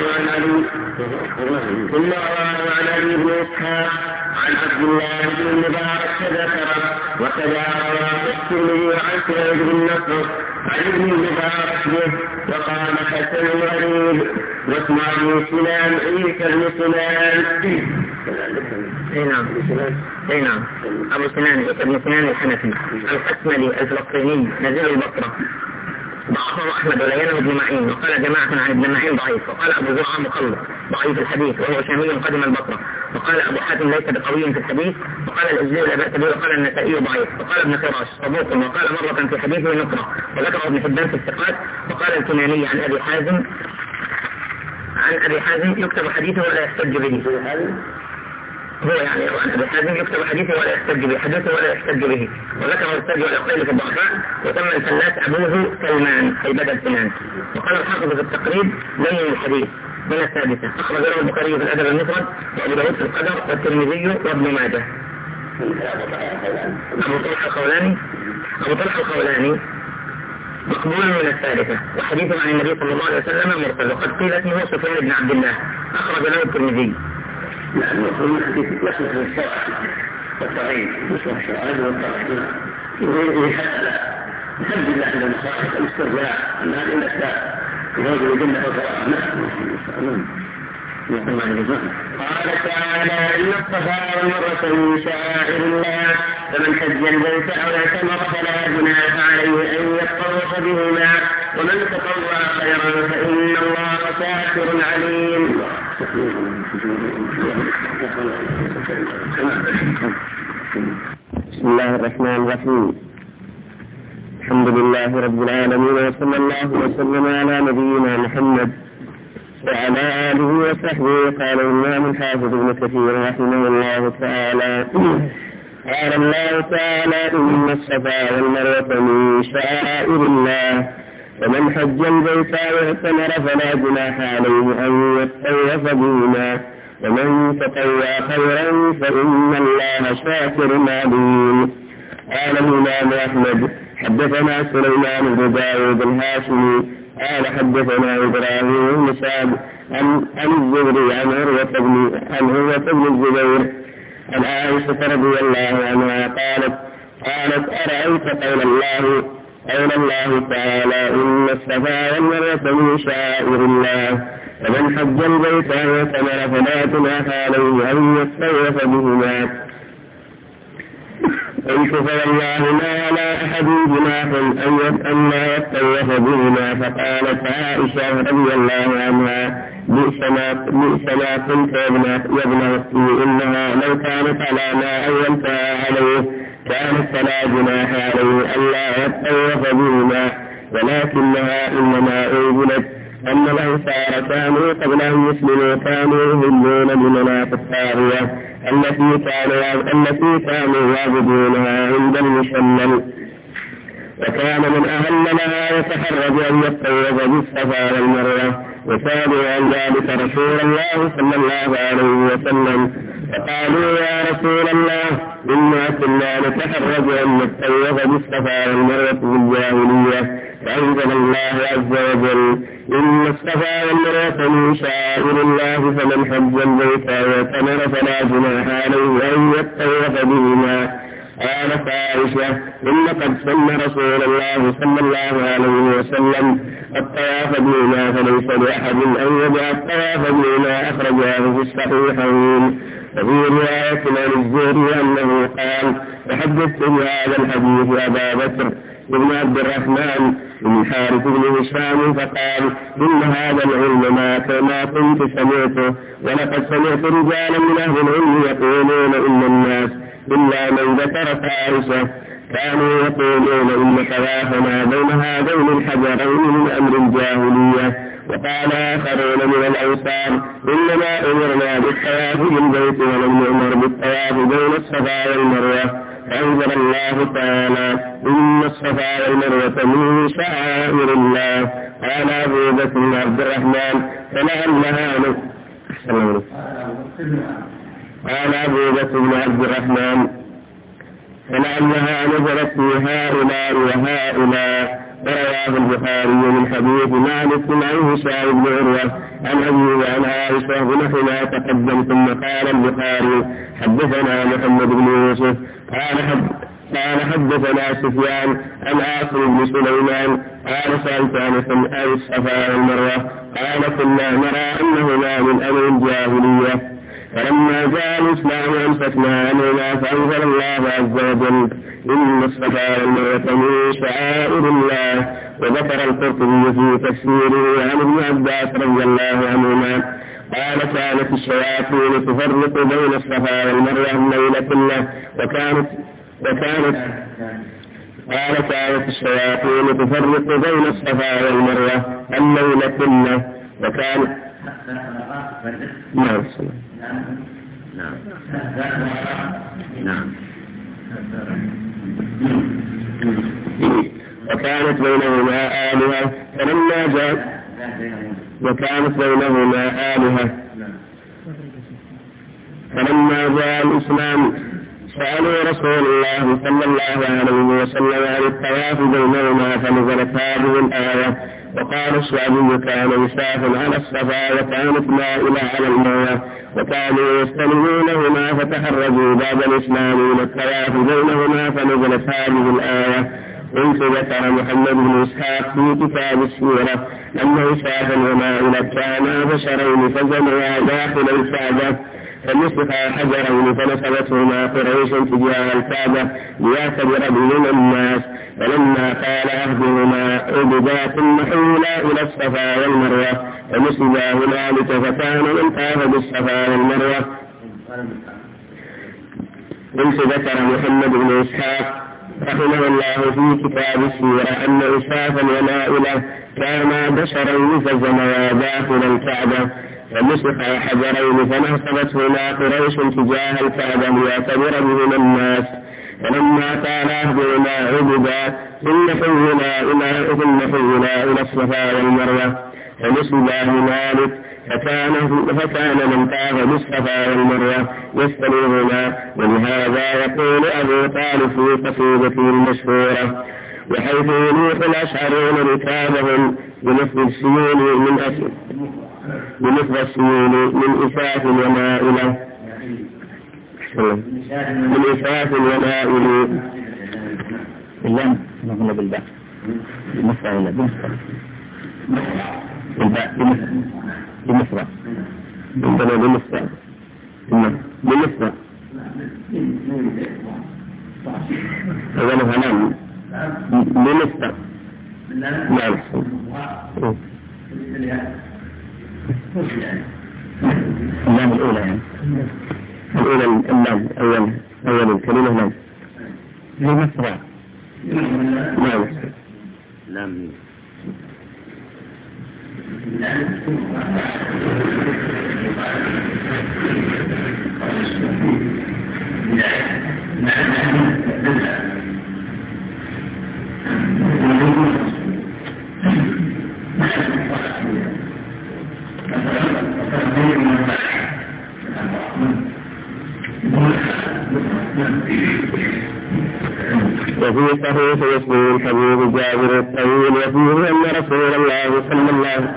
عن علي بن إسحاق عن عبد الله بن المبارك فذكره وكذا رواه الترمذي عن سعيد بن نصر عن ابن المبارك به وقال حسن غريب. واسم ابي سنان عيسى بن سنان. اي نعم ابو سنان عيسى بن سنان الحنفي القسملي الفلسطيني نزيل البصره ضعفه أحمد ولينه ابن معين وقال جماعة عن ابن معين ضعيف. وقال أبو زرعة مخلط ضعيف الحديث وهو شامي قدم البصرة. وقال أبو حاتم ليس بقوي في الحديث. وقال الإجزي لا بأس به. وقال النسائي ضعيف. وقال ابن فراش صدوق. وقال مرة في حديثه نقرة وذكر ابن حبان في الثقات. وقال الكناني عن أبي حازم يكتب حديثه ولا يحتج به. هو يعني عن أبي حازم يكتب حديثه ولا يحتج به حديثه ولا يحتج به. وذكر السجل والأقليل في الضعفاء. وتم الفلاس أبوه سلمان أي بدل سنان. وقال الحافظ في التقريب لين الحديث من السادسة. أخرج له البخاري في الأدب المفرد وأبو داود في القدر والترمذي وابن ماجه. أبو طلحة الخولاني مقبول من الثالثة وحديثه عن النبي صلى الله عليه وسلم مرسل. وقد قيل اسمه سفيان بن عبد الله أخرج له الترمذي. نعم يقول يصلح للشرع والتغيير يصلح الشرعين والتغيير وغيره حتى الحمد لله عند المصائب الاسترجاع ان هذه الاشياء يواجه الجنه والفرح. قال تعالى إن الصفا والمروة من شعائر الله فمن حج البيت أو اعتمر فلا جناح عليه أن يطوف بهما ومن تطوع خيرا فإن الله شاكر عليم. بسم الله الرحمن الرحيم. الحمد لله رب العالمين وصلى الله وسلم على نبينا محمد وعلى آله وصحبه. قال الإمام الحافظ ابن كثير رحمه الله تعالى قال الله تعالى إن الصفا والمروة من شعائر الله فمن حج البيت واعتمر فلا جناح عليه أن يطوف بهما ومن تطوع خيرا فإن الله شاكر عليم. قال الإمام أحمد حدثنا سليمان بن داود الهاشمي قال حدثنا إبراهيم بن سعد عن الزهري عن عروة بن الزبير عن عائشة رضي الله عنها قالت أرأيت قول الله تعالى إن الصفا والمروة من شعائر الله فمن حج البيت واعتمر فلا جناح عليه أن يطوف بهما قلت فوالله ما على أحد جناح أن لا يطوف بهما. فقالت عائشة رضي الله عنها بئس ما قلت يا ابن أختي إنها لو كانت على ما أولتها عليه كانت فلا جناح عليه ألا يطوف بهما، ولكنها إنما أنزلت أن الأنصار كانوا قبل أن يسلموا كانوا يهلون بمناط الطاغية التي كانوا يعبدونها عند المشلل، وكان من أهل لها يتحرج أن يطوف بالصفا والمروة، وسألوا عن ذلك رسول الله صلى الله عليه وسلم فقالوا يا رسول الله إنا كنا نتحرج أن نطوف بالصفا والمروة بالجاهلية، فأنزل الله عز وجل إن الصفا والمروة من شعائر الله فمن حج البيت واعتمر فلا جناح عليه أن يطوف بهما. قالت عائشة إن قد سن رسول الله صلى الله عليه وسلم الطواف بهما فليس لأحد أن يدع الطواف بهما، أخرجاه في الصحيحين. وفي رواية عن الزهري أنه قال تحدثت بهذا الحديث أبا بكر بن عبد الرحمن بن الحارث بن هشام فقال إن هذا العلم ما كنت سمعته، ولقد سمعت رجالا من أهل العلم يقولون إن الناس إلا من ذكر فارسة كانوا يقولون إن طوافنا بين هذين الحجرين من أمر الجاهلية. وقال آخرون من الأوصار إنما أمرنا بالطواف بالبيت ولم نؤمر بالطواف بين الصفا والمروة. فأنزل الله تعالى إن الصفا والمروة من شعائر الله. قال أبو بكر بن عبد الرحمن فلعلها نزلت في هؤلاء وهؤلاء. رواه البخاري من حديث مالك عن هشام بن عروة عن أبيه عن عائشة بنحو ما تقدم. ثم قال البخاري حدثنا محمد بن يوسف قال حدثنا سفيان عن عاصم بن سليمان قال سألت عن الصفا والمروة قال كنا نرى أنهما من أمر الجاهلية، فلما جاء الإسلام أمسكنا عنهما، فأنزل الله عز وجل إن الصفا والمروة من شعائر الله. وذكر القرطبي في تفسيره عن ابن عباس رضي الله عنهما قال كانت الشياطين تفرق بين الصفا والمروة الليل كله، كانت الشياطين تفرق بين الصفا والمروة الليل كله، وكانت وكانت بينهما آلهة فلما جاء الإسلام سألوا رسول الله صلى الله عليه وسلم عن الطواف بينهما، فنزلت هذه الآية وقال الشعبي كان يسافر على الصفا وكانت مائلة على المروة وكانوا يستلمونهما، فتحرجوا بعد الإسلام من الطواف بينهما، فنزلت هذه الآية. قلت ذكر محمد بن إسحاق في كتاب السيرة أنه سافر ومائلة كانا بشرين فجمعا داخل الكعبة فنسخا حجرين فنسبتهما قريش تجاه الكعبة ليعتبر بهم الناس، فلما قال أهدهما عبدا ثم حولا إلى الصفا والمروة فنسبا هنالك، فكان من طاف بالصفا والمروة. قلت ذكر محمد بن إسحاق رحمه الله في كتاب السيرة أن إسحاقا ومائلة كانا بشرين فجمعا داخل الكعبة فنسخا حجرين فنصبتهما قريش تجاه الكعبة ليعتبر بهما الناس، فلما قال أهدهما عبدا ثم حولا إلى الصفا والمروة فنسبا هنالك، فكان من طاف بالصفا والمروة يستلمهما. ولهذا يقول أبو طالب في قصيدته المشهورة بحيث يليق الأشعرون ركابهم بمثل السيول من إساف ومائلة من إساف ومائل اللام نقول بالباء بمصر ولا بمصر الباء بمصر عندنا بمصر بمصر أولها نعم بمصر نعم اللام الأولى يعني الأولى اللام أول الكلمة نعم بمصر نعم لام وفي صحيح مسلم الحبيب جابر الطويل وفيه أن رسول الله صلى الله عليه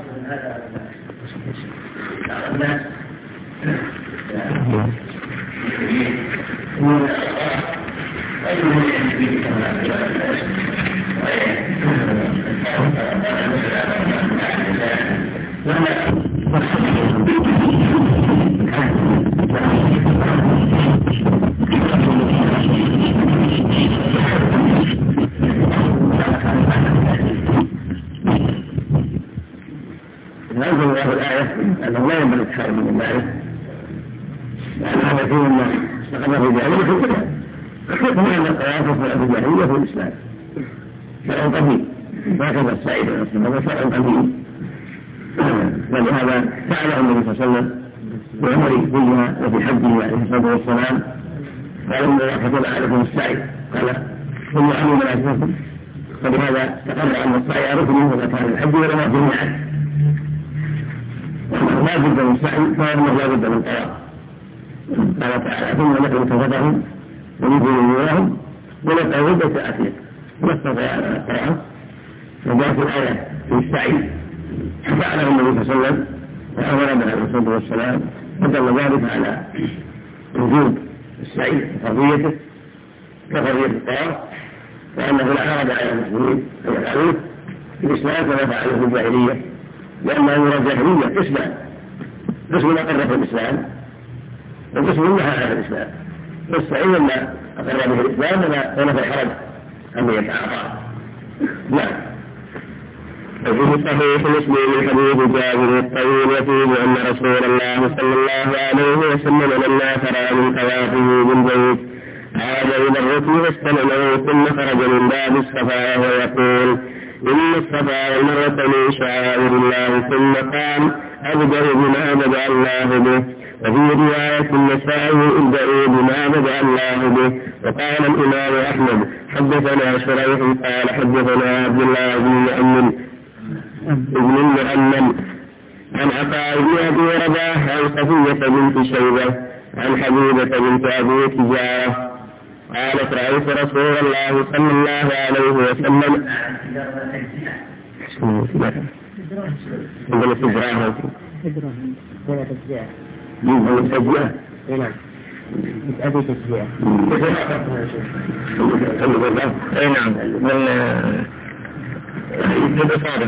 أنزل الله الآية أنه لا ينبغي التحرم من المعرفة لأن هذا فيه أن استقر الرجالية في الكتاب كما أن القياس في الرجالية في الإسلام شرع قديم هكذا السعيد هذا شرع قديم ولهذا فعله النبي صلى الله عليه وسلم في عمره كلها وفي حجه عليه الصلاة والسلام قال إن الله كتب عليكم السعي قال ثم عمل مناسككم فلهذا تقرر أن السعي ركن من أركان الحج ولما جميعا لا بد من السعي فإنه لا بد من الطواف قال تعالى ثم نحن كفتهم ونبني إياهم ونسأل عدة أعتيق نستطيع على الطواف وجاءت الآية في السعي فعله النبي صلى الله عليه وسلم وأمر به عليه الصلاة والسلام فدل ذلك على وجود السعي وفضيلته كفضيلة الطواف وأنه لا عرض على المسلمين أن يفعلوه في الإسلام كما فعلوا في الجاهلية لأنه من الجاهلية قسم أقر في الإسلام وقسم نهى عن الإسلام والسعي لما أقر به الإسلام ولا في حرج أن يتعاطى نعم. وفي صحيح مسلم حديث جابر الطويل وفيه أن رسول الله صلى الله عليه وسلم لما فرغ من طوافه بالبيت عاد إلى الركن واستلمه ثم خرج من باب الصفا ويقول إن الصفا والمروة من شعائر الله ثم قال أبدأ بما بدأ الله به. وفي رواية النسائي ابدأوا بما بدأ الله به. وقال الإمام أحمد حدثنا شريح قال حدثنا عبد الله بن المؤمن عن عطاء بن أبي رباح عن صفية بنت شيبة عن حبيبة بنت أبي تجارة قالت رأيت رسول الله صلى الله عليه وسلم عندما تجراه من تجراه أبي تشجيع نعم من الإصابة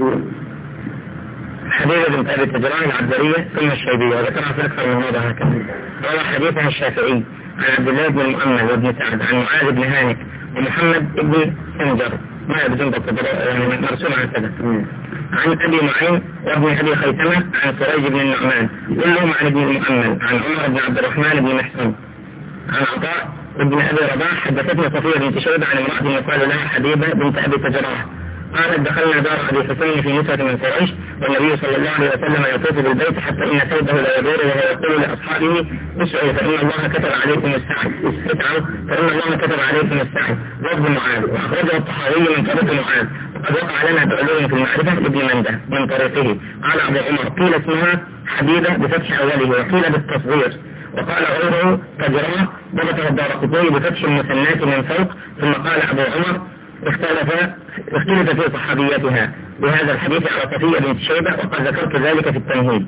حبيبة بنت أبي تجران العبدرية ثم الشيبية وذكرها في أكثر من موضع هكذا. روى حديثها الشافعي عن عبد الله بن المؤمن وابن سعد عن معاذ بن هانك ومحمد بن سنجر ما يبدون يعني مرسوم عن كذا عن أبي معين وابن أبي خيثمة عن سريج بن النعمان كلهم عن ابن المؤمن عن عمر بن عبد الرحمن بن محسن عن عطاء ابن أبي رباح حدثتنا صفية بنت شيبة عن امرأة يقال لها حبيبة بنت أبي تجراه قالت دخلنا دار أبي حسين في نسوة من قريش والنبي صلى الله عليه وسلم يطوف بالبيت حتى إن ثوبه لا يدور وهو يقول لأصحابه اسعوا فإن الله كتب عليكم السعي اسعوا فإن الله كتب عليكم السعي لفظ معاذ وأخرجه الطحاوي من طريق معاذ وقد وقع لنا بعلوم في المعرفة ابن منده من طريقه قال أبو عمر قيل اسمها حبيبة بفتح أوله وقيل بالتصغير وقال غيره تجراه ضبطه الدارقطني بفتح المثنات من فوق ثم قال أبو عمر اختلف في صحابيتها بهذا الحديث على صفية بنت شيبة، وقد ذكرت ذلك في التمهيد.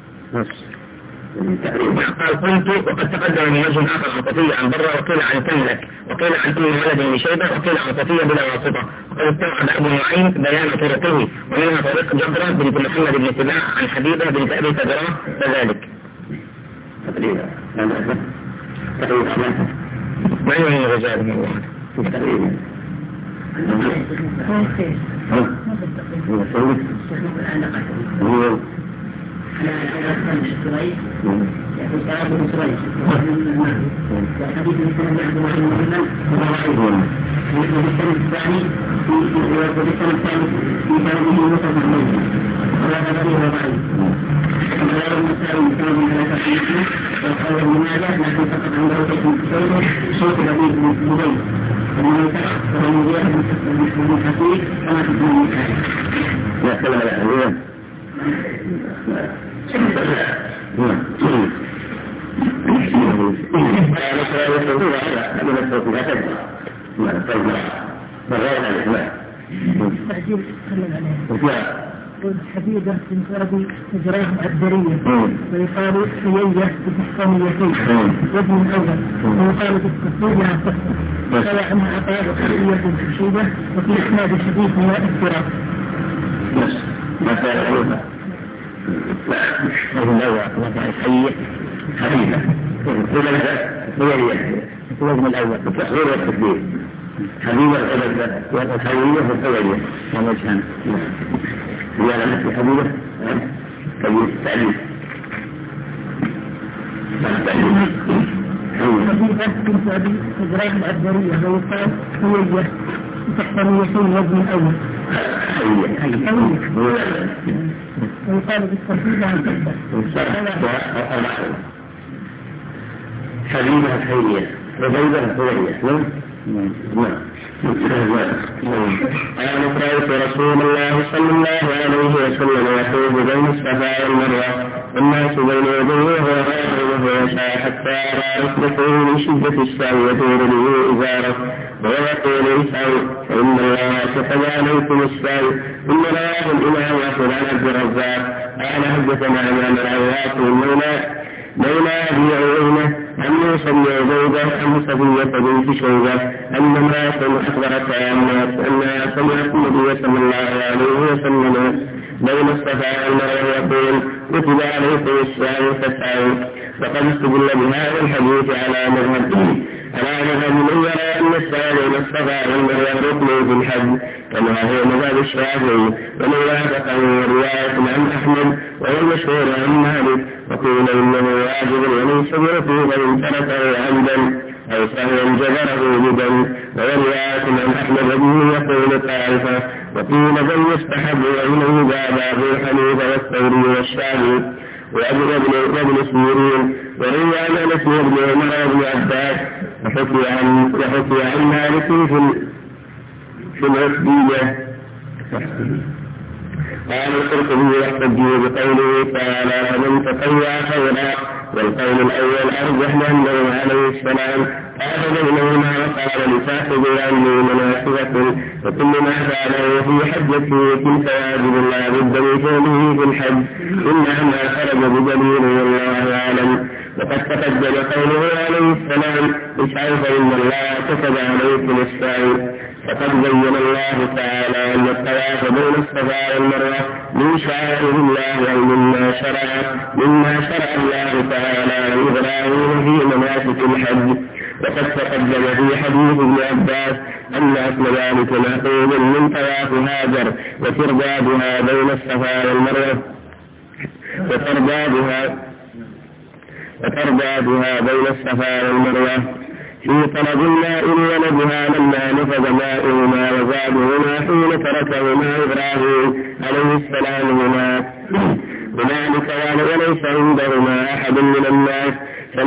قال قلت وقد تقدم من وجه آخر عن صفية عن برة، وقيل عن تملك، وقيل عن أم ولد بن شيبة، وقيل عن صفية بلا واسطة، وقد استوعب أبو نعيم بيان طرقه، ومنها طريق جبرة بنت محمد بن سباع عن حبيبة بنت أبي سدرة كذلك. ما هو من الرجال من الله؟ يقول سعد بن سريج وحديث مثل عبد الله بن محمد وبالسند الثاني في كلامه مصطفى الموت وهذا غريب وضعيف. وغير المسائل بسبب ثلاثة حديث وقال ابن ماجه لكن فقط عنده شيخ لبيب بن زبيد ومن يسرع وهو مجاهد بن حفيظ كما في ابن المسائل. لا كلام الأهلية حبيبة بنت أبي سدرة الدرية ويقال حيية بتحصانيتين وابن الأول ويقال بالتصوير عن تصوير قال عنها عطاء وحيية بنت شيبة وفي إسناد الحديث من الاضطراب. ما سألوها وابن الأول حيية حبيبة هو ابن الأول التصوير والتكبير حبيبة الأبد والحيوية والحيوية ومجهن هي لمثل حبيبة كبير التعليم حبيبة بنت أبي سدرة الدرية ويقال حيية بتحصانيتين وابن الأول ويقال بالتصوير عن تصوير حبيبة الحيوية وبيبة الحيوية. قال رأيت رسول الله صلى الله عليه وسلم يطوف بين الصفا والمروة والناس بين يديه وهو راكع وهو يسعى حتى أرى ركبته من شدة السعي يدور به إزاره ويقول اسعوا فإن الله كتب عليكم السعي. ثم رواه الإمام أحمد عن عبد الرزاق قال حدثنا عن العواص مولى أبي عيينة عن موسى بن عبيدة عن صفية بنت شيبة أن امرأة أخبرت أنها سمعت النبي صلى الله عليه وسلم بين الصفا والمروة يقول كتب عليكم السعي فاسعوا. فقد استدل بهذا الحديث على مذهب من يرى أن السعي بين الصفا والمروة ركن في الحج كما هو مذهب الشافعي ومن وافقه رواية عن أحمد وهو المشهور عن مالك وقيل إنه واجب وليس بركوب إن تركه عمدا أو سهوا جبره بدا ورواية عن أحمد بن يقول طائفة وقيل بل يستحب وإنه ذهب أبو حنيفة والثوري والشافعي وابن سيرين وروي عن أنس بن عمر بن عباس وحكي عن مالك في العتبية. قال القرطبي يحتج بقوله تعالى فمن تطوع خيرا والقول الأول أرجح لأنه عليه السلام قال بينهما وقال لصاحبه عني مناسبة وكل ما فعله في حجته تلك واجب لا بد من فعله في الحج إلا ما خرج بدليل والله أعلم. وقد تقدم قوله عليه السلام اسعوا فإن الله كتب عليكم السعي. فقد بين الله تعالى أن الطواف بين الصفا والمروة من شعائر الله أو مما شرع الله تعالى لإبراهيم في مناسك الحج. وقد تقدم في حديث ابن عباس أن أصل ذلك مأخوذ من طواف هاجر وتردادها بين الصفا والمروة وتردادها بين الصفا والمروة في طلب الماء ولدها لما نفذ ماؤهما وزادهما حين تركهما إبراهيم عليه السلام هناك وليس عندهما أحد من الناس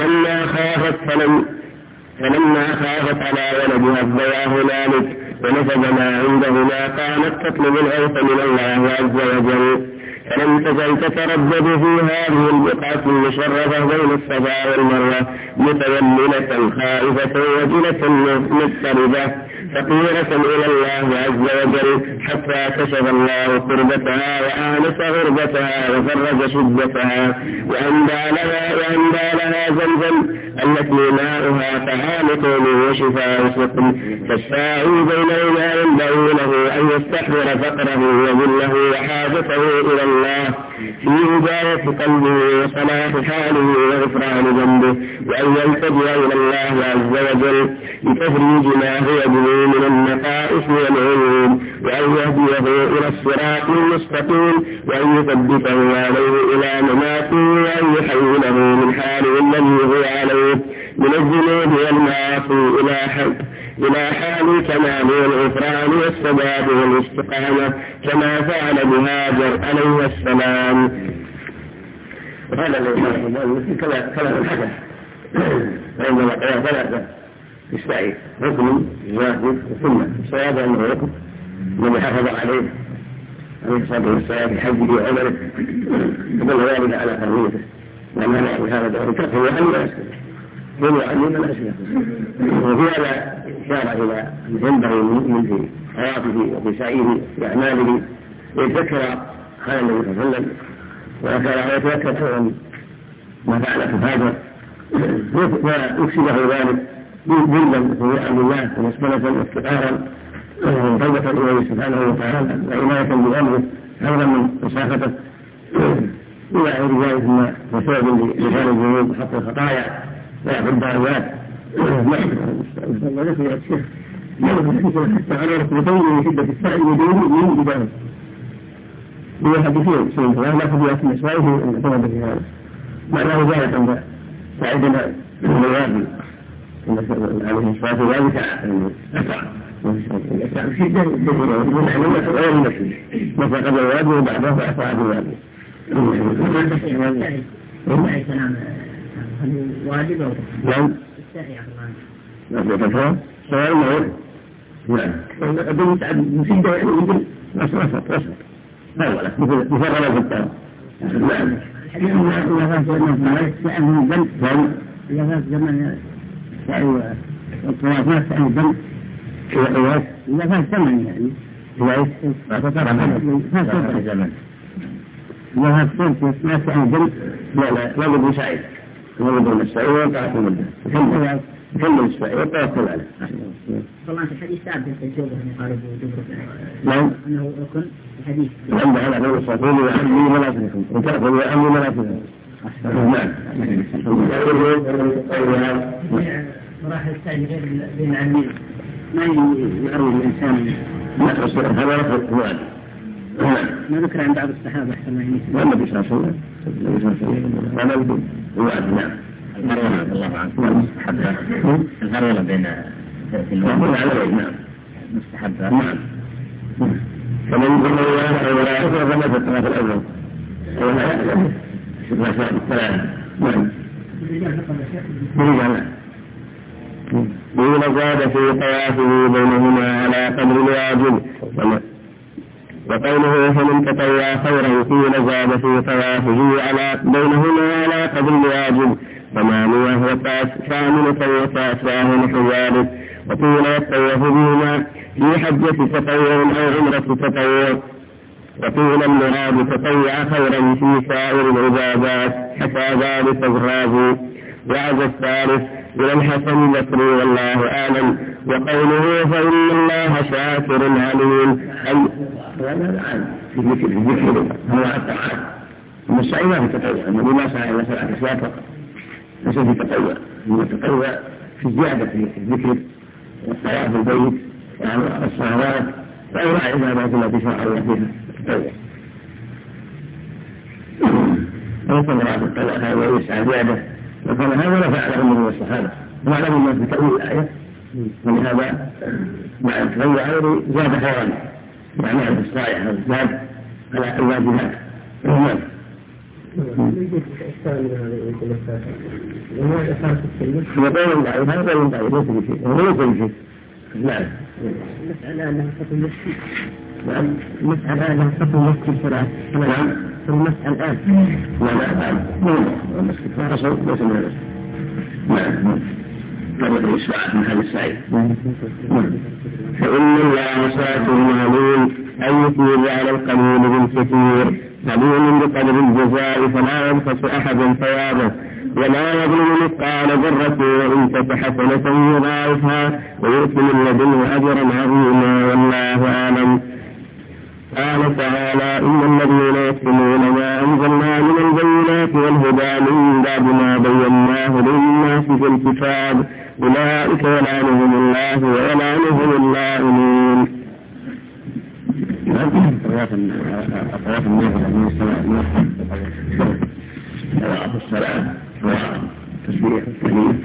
فلما خافت على ولدها الضياء هنالك ونفذ ما عندهما كانت تطلب الغوث من الله عز وجل فلم تزل تتردد في هذه البقعة المشرفة بين الصفا والمروة متوللة خائفة وجلة مضطربة فقيرة إلى الله عز وجل حتى كشف الله كربتها وآنس غربتها وفرج شدتها وأندى لها زمزم التي ماؤها طعام قوم وشفاء سقم، فالساعي بينهما ينبغي له أن يستحضر فقره وذله وحاجته إلى الله في هداية قلبه وصلاح حاله وغفران ذنبه، وأن يلتجئ إلى الله عز وجل لتفريج ما هو به من النقائص والعيوب، وأن يهديه إلى الصراط المستقيم، وأن يثبته عليه إلى مماته، وأن يحوله من حاله الذي هو عليه من الذنوب والمعاصي إلى حال كمال الغفران والسداد والاستقامة كما فعل بهاجر عليه السلام. وهذا الذي كلام الحدث فإنما قال ثلاثة في السعي ركن واجب وسنة. الصواب أنه ركن من حافظ عليه الصلاة والسلام في حجه وعمله يدل ذلك على حريته، لأن هذا دور كفر وعلم لا أسلم وفي هذا إشارة إلى ينبغي المؤمن في حياته وفي سعيه في أعماله يتذكر قال النبي صلى الله عليه وسلم وكان يتذكر أيضا ما فعل هاجر ويكسب له ذلك جلدا في نعم الله ومسكنة وافتقارا توبة إليه سبحانه وتعالى وعناية بأمره أيضا من مسافته إلى غير ذلك ما يسبب لسان الذنوب وحط الخطايا ويأخذ الدعوات ولكن يا شيخ حتى على ركبتين من شدة السعي ودونه من بداية بيحدثين سنة لا تبيع في إسرائيل أن تكون في هذا معناه ذلك عند سعيدنا الوادي عليه الصلاة والسلام أسرع شدة غير المسجد مثل قبل الوادي وبعده فأسرع بالوادي واجب أو نعم نعم سؤال مهم نعم أقول متعب مسجد يقول وسط هذا مثل غلط التام نعم إذا فات من الذنب إذا فات زمن الطوافات عن الذنب إذا فات زمن يعني إذا فات زمن إذا فات ناس عن الذنب لا بد مساعد ونظر السعي وقعت المدة كمل السعي وتوكل عليه. طبعا في الحديث ثابت التجوبة يقارب نعم أنه ركن الحديث عند على نور الصفون وأمني منافسكم وتأخذ وأمني منافسكم. نعم مراحل السعي غير بين العلمين ما يعرض الإنسان هذا رفض الوالد ما ذكر عن بعض الصحابة والنبي صلى الله عليه وسلم ولا يدل الوعد. نعم الهرولة الله عنه مستحبة الهرولة بين نعم مستحبة نعم فمن يقول الله ولا يقول فما في الطرف الأول شوف الثلاثة نعم دون زاد في طوافه بينهما على قدر الواجب وقوله فمن تطوع خيرا فيه زاد في طوافه على بينهما على قدر الواجب 8 وثامنة وتاسعة نحو ذلك، وقيل يطوف بهما في حجة تطوع أو عمرة تطوع، وقيل المراد تطوع خيرا في سائر العبادات حتى ذلك الرازي. وعز الثالث إلى الحسن البصري والله أعلم. وقوله فإن الله شاكر عليم في الذكر هو الطاعات والسعي ما في تطوع، النبي ما سعى إلى 7 أشياء فقط ليس في تطوع، إنما التطوع في الزيادة في الذكر والصلاة في البيت والصلوات وأنواع العبادات التي شرع الله فيها التطوع. وليس مراد التطوع هذا يسعى زيادة، وكان هذا لا فعله النبي والصحابة وعلم الناس بتأويل الآية، ولهذا مع التطوع هذا زاد خيرا معناه الصالح والزاد على الواجبات. وقول ضعيف هذا قول ضعيف ليس بشيء وليس بشيء. نعم المسألة أنها خطو المسجد. نعم المسألة أنها خطو المسجد صلاة. نعم المسألة الآن لا المسجد ما حصل ليس من المسجد. نعم طريق الإسراء من هذا السعيد. فإن الله شاكر عليم أن يثيب على القليل بالكثير، عليم بقدر الجزاء فلا ينقص أحدا ثوابه، ولا يظلم مثقال ذرة وإن تك حسنة يضاعفها ويؤتي من لدنه أجرا عظيما، والله أعلم. قال تعالى: إن الذين يكتمون ما أنزلنا من البينات والهدى من بعد ما بيناه للناس في الكتاب أولئك يلعنهم الله ويلعنهم اللاعنون. أطراف الناس من الصلاة وتسبيح التهليل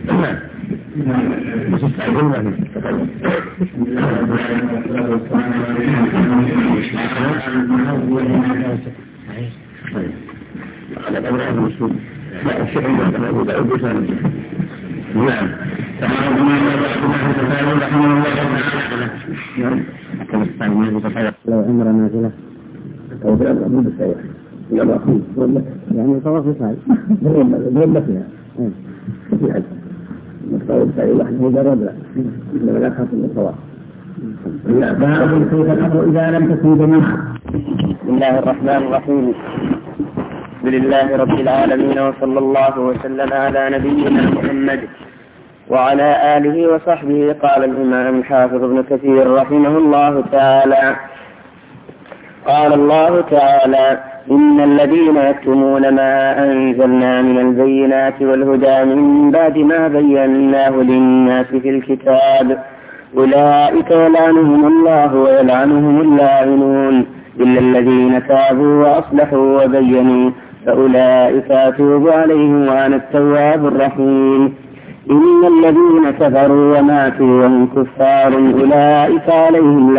على الأمر المسلم لا الشيء عندما أبو داود بسان. نعم. تعالى بما الله تعالى رحمه الله تعالى. كما استعمل الله تعالى لو أمر نازلة أو في الأمر بالسيئة يلا أخوه يعني طواف يفعل ضرب فيها في حد مستوى السعي وحده جرب لا إنما لا خاص بالطواف. باب كيف الأمر إذا لم تكن جميعا. بسم الله الرحمن الرحيم. الحمد لله رب العالمين، وصلى الله وسلم على نبينا محمد وعلى آله وصحبه. قال الإمام الحافظ ابن كثير رحمه الله تعالى: قال الله تعالى: إن الذين يكتمون ما أنزلنا من البينات والهدى من بعد ما بيناه للناس في الكتاب أولئك يلعنهم الله ويلعنهم اللاعنون إلا الذين تابوا وأصلحوا وبينوا فأولئك أتوب عليهم وأنا التواب الرحيم. إن الذين كفروا وماتوا وهم كفار أولئك عليهم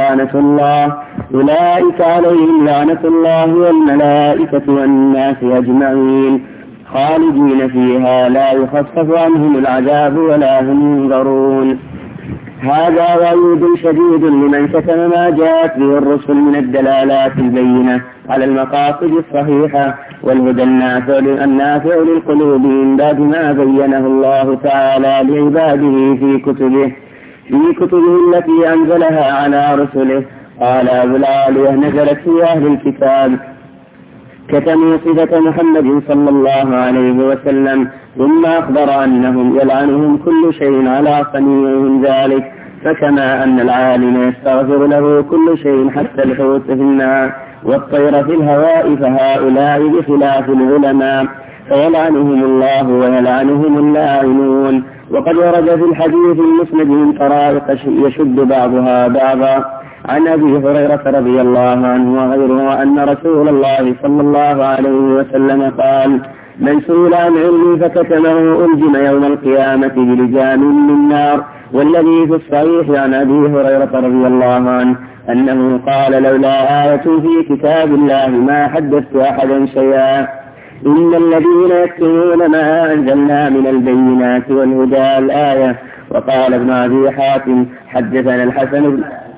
لعنة الله والملائكة والناس أجمعين خالدين فيها لا يخفف عنهم العذاب ولا هم ينظرون. هذا وعيد شديد لمن كتم ما جاءت به الرسل من الدلالات البينة على المقاصد الصحيحة والهدى النافع للقلوب من بعد ما بينه الله تعالى لعباده في كتبه التي أنزلها على رسله. قال أبو العالية: نزلت في أهل الكتاب كتموا صفة محمد صلى الله عليه وسلم، ثم أخبر أنهم يلعنهم كل شيء على صنيعهم ذلك، فكما أن العالم يستغفر له كل شيء حتى الحوت في الماء والطير في الهواء، فهؤلاء بخلاف العلماء فيلعنهم الله ويلعنهم اللاعنون. وقد ورد في الحديث المسند من طرائق يشد بعضها بعضا عن أبي هريرة رضي الله عنه وغيره أن رسول الله صلى الله عليه وسلم قال: من سئل عن علمي فكتمه ألجم يوم القيامة بلجام من نار. والذي في الصحيح عن أبي هريرة رضي الله عنه أنه قال: لولا آية في كتاب الله ما حدثت أحدا شيئا. إن الذين يكتمون ما أنزلنا من البينات والهدى الآية. وقال ابن أبي حاتم: حدثنا الحسن.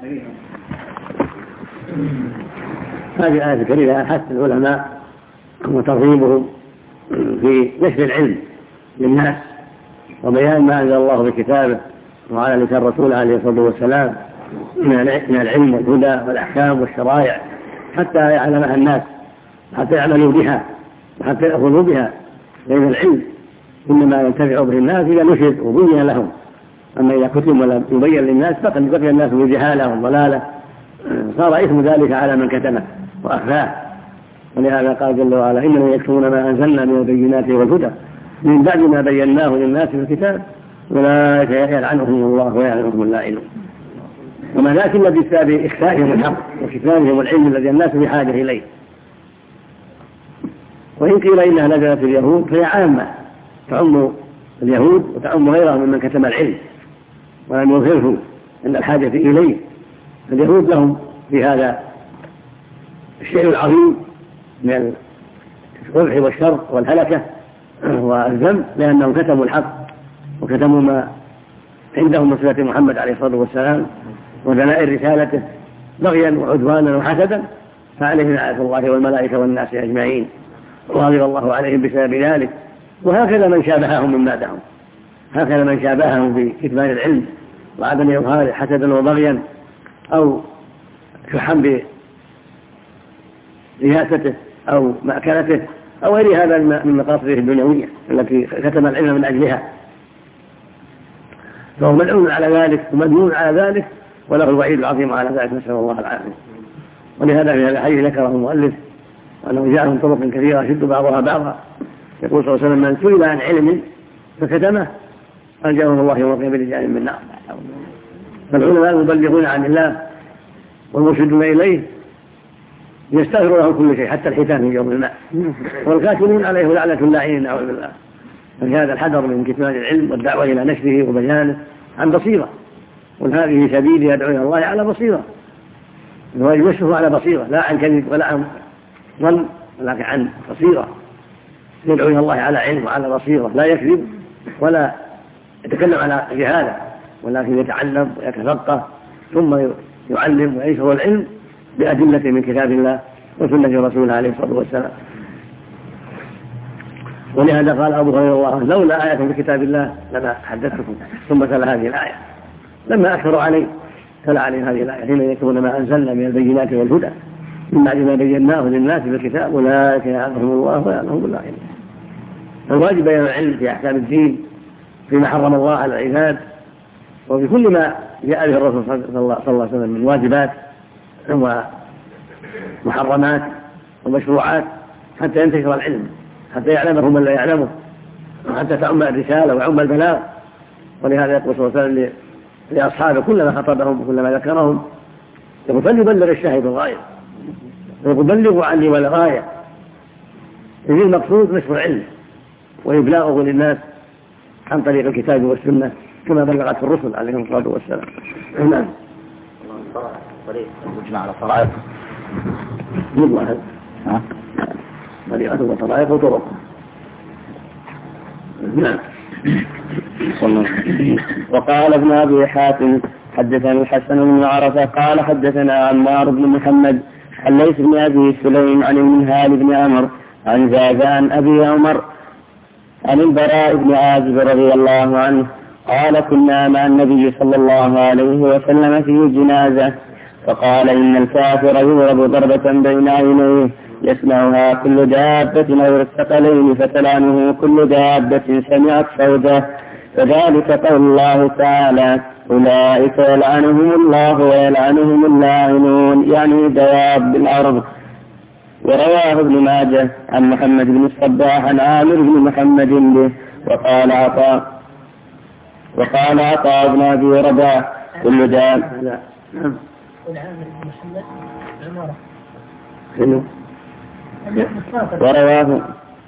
هذه آية كريمة حث العلماء وترغيبهم في نشر العلم للناس وبيان ما أنزل الله بكتابه وعلى لسان الرسول عليه الصلاة والسلام من العلم والهدى والأحكام والشرائع حتى يعلمها الناس، حتى يعملوا بها وحتى يأخذوا بها. لأن العلم إنما ينتفع به الناس إذا نشر وبين لهم، أما إذا كتب ولم يبين للناس فقد بقي الناس بالجهالة والضلالة، صار إثم ذلك على من كتمه وأخفاه. ولهذا قال جل وعلا: إنهم يكتمون ما أنزلنا من البينات والهدى من بعد ما بيناه للناس في الكتاب أولئك يلعنهم الله ويلعنهم اللاعنون. وما ذاك إلا بسبب إخفائهم الحق وكتمانهم العلم الذي الناس بحاجة إليه. وإن قيل إنها نزلت في اليهود فهي عامة تعم اليهود وتعم غيرهم ممن كتم العلم ولم يظهره عند الحاجة إليه. اليهود لهم في هذا الشيء العظيم من القبح والشر والهلكة والذنب، لأنهم كتموا الحق وكتموا ما عندهم من صفة محمد عليه الصلاة والسلام ودلائل رسالته بغيا وعدوانا وحسدا، فعليهم لعنة الله والملائكة والناس أجمعين وغضب الله عليهم بسبب ذلك. وهكذا من شابههم من بعدهم هكذا من شابههم في كتمان العلم وعدم إظهاره حسدا وبغيا أو شحا برياسته أو مأكلته أو غير هذا من مقاصده الدنيوية التي كتم العلم من أجلها، فهو ملعون على ذلك ومذموم على ذلك وله الوعيد العظيم على ذلك، نسأل الله العافية. ولهذا في هذا الحديث ذكره المؤلف أنه جاء من طرق كثيرة يشد بعضها بعضا، يقول صلى الله عليه وسلم من سئل عن علم فكتمه أنجاه الله يوم القيامة برجال من النار. فالعلماء المبلغون عن الله والمرشدون إليه يستغفر لهم كل شيء حتى الحيتان في يوم الماء، والكاتمون عليه لعنة اللاعنين نعوذ بالله. فهذا الحذر من كتمان العلم والدعوة إلى نشره وبيانه عن بصيرة، وهذه سبيلي يدعو إلى الله على بصيرة، ويشره على بصيرة لا عن كذب ولا عن ظن ولكن عن بصيرة، يدعو إلى الله على علم وعلى بصيرة، لا يكذب ولا يتكلم على جهالة، ولكن يتعلم ويتفقه ثم يعلم وينشر العلم بأدلة من كتاب الله وسنة رسوله عليه الصلاة والسلام. ولهذا قال أبو هريرة الله عنه لولا آية في كتاب الله لما حدثتكم، ثم تلا هذه الآية لما أكثروا عليه تلا عليه هذه الآية حين يكتبون ما أنزلنا من البينات والهدى من بعد ما بيناه للناس في الكتاب أولئك يعلمهم الله ويعلمهم الله. فالواجب بيان العلم في أحكام الدين فيما حرم الله على العباد وفي كل ما جاء به الرسول صلى الله عليه وسلم من واجبات ومحرمات ومشروعات حتى ينتشر العلم، حتى يعلمه من لا يعلمه، وحتى تعم الرسالة وعم البلاغ. ولهذا يقول صلى الله عليه وسلم لأصحابه كلما خطبهم وكلما ذكرهم يقول فليبلغ الشاهد الغاية، يقول بلغوا عني والغاية، إذ المقصود نشر العلم وإبلاغه للناس عن طريق الكتاب والسنة كما بلغت الرسل عليهم الصلاة والسلام. نعم. وجمع على طرائق يضمن طريقة وطرائق وطرق. نعم. وقال ابن أبي حاتم حدثنا الحسن بن عرفة قال حدثنا عمار بن محمد عن ليث بن أبي سليم عن المنهال بن عمرو عن زاذان أبي عمر عن البراء بن عازب رضي الله عنه قال كنا مع النبي صلى الله عليه وسلم في جنازة فقال إن الكافر يضرب ضربة بين عينيه يسمعها كل دابة أو الثقلين فتلعنه كل دابة سمعت صوته، فذلك قول الله تعالى أولئك يلعنهم الله ويلعنهم اللاعنون، يعني دواب الأرض. ورواه ابن ماجه عن محمد بن الصباح عن عامر بن محمد به وقال عطاء بن أبي رباح كل داب ورواه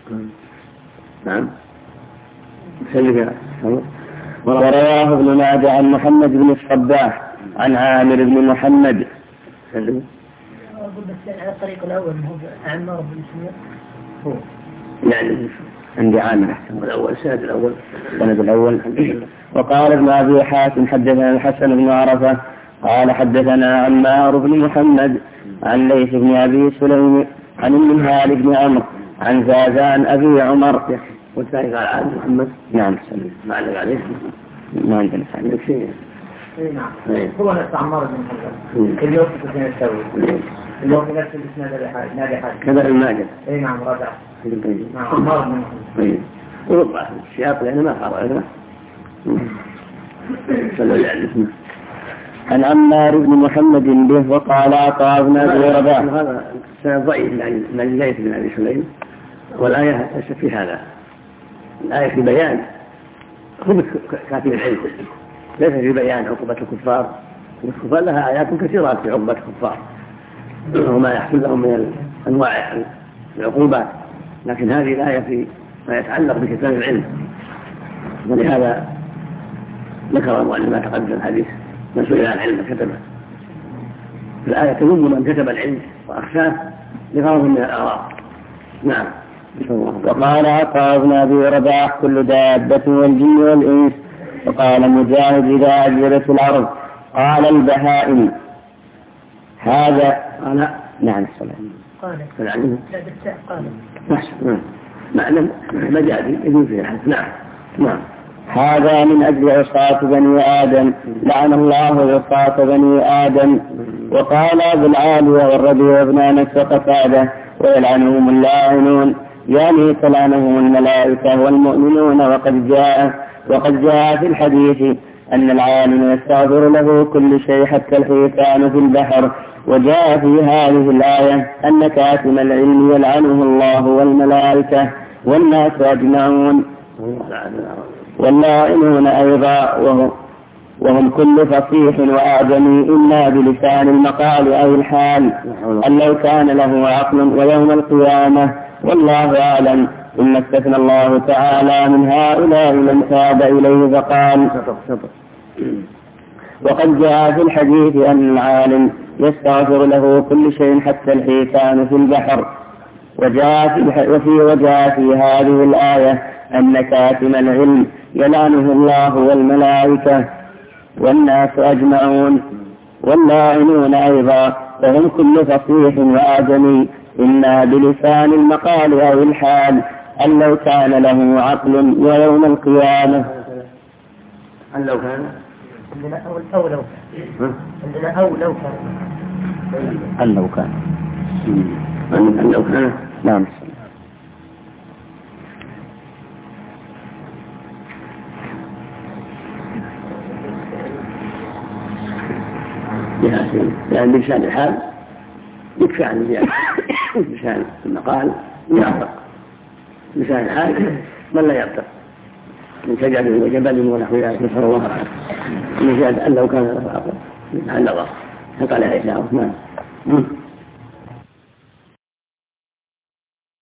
ورواه ابن ماجه عن محمد بن الصباح عن عامر بن محمد. على الطريق الأول هو عمار بن سمير هو يعني عندي عامر الأول سند الأول. وقال ابن أبي حاتم حدثنا الحسن بن عرفة قال حدثنا عمار بن محمد عن ليث بن أبي سليم عن المنهال بن عمرو عن زاذان أبي عمر. والثاني قال عن محمد. نعم ما علق عليه ما عندنا عندك شيء. نعم هو نفس عمار بن محمد اليوم في سنة السوي اليوم في نفس الإسناد نادي حاج كذا الماجد. أي نعم رجع نعم عمار بن محمد. وربع السياق لأنه ما قرأ عن عمار بن محمد به وقال عطاء بن أبي رباح. هذا سند ضعيف من ليث بن أبي سليم، والآية ليست في هذا، الآية في بيان خبث كاتب العلم، ليس في بيان عقوبة الكفار. والكفار لها آيات كثيرة في عقوبة الكفار وما يحصل لهم من أنواع العقوبات، لكن هذه الآية في ما يتعلق بكتاب العلم. ولهذا ذكر المؤلف ما تقدم الحديث من سئل عن علم كتبه. الآية تذم من كتب العلم وأخشاه لغرض من الأغراض. نعم. وقال عطاء بن أبي رباح كل دابة والجن والإنس. وقال مجاهد إذا أجلت الأرض. قال البهائم هذا قال نعم الصلاة قال فلعنه لا بالتاء قال معنى مجازي يجوز فيه الحدث. نعم هذا من أجل عصاة بني آدم، لعن الله عصاة بني آدم. وقال أبو العالية والربيع بن أنس وقتادة ويلعنهم اللاعنون، يعني تلعنهم الملائكة والمؤمنون. وقد جاء في الحديث أن العالم يستغفر له كل شيء حتى الحيتان في البحر. وجاء في هذه الآية أن كاتم العلم يلعنه الله والملائكة والناس أجمعون، واللائنون أيضا وهم كل فصيح وأعجمي إلا بلسان المقال أو الحال أن لو كان له عقل ويوم القيامة. والله أعلم. ثم استثنى الله تعالى من هؤلاء من تاب إليه فقال: وقد جاء في الحديث أن العالم يستغفر له كل شيء حتى الحيتان في البحر. وجاء في هذه الآية أن كاتم العلم يلعنه الله والملائكة والناس أجمعون، واللاعنون أيضا فهم كل فصيح وآدمي إلا بلسان المقال أو الحال أن لو كان له عقل ويوم القيامة. أن لو كان عندنا أو لو كان عندنا أو لو كان أن لو كان أن لو كان. نعم. يعني بلسان الحال يكفي عن زيادة. بلسان المقال يعتق. بلسان الحال من لا يعتق من شجر وجبل ونحو ذلك، نسأل الله العافية. من زيادة أن لو كان له عقل عن نظر فقال عيسى عثمان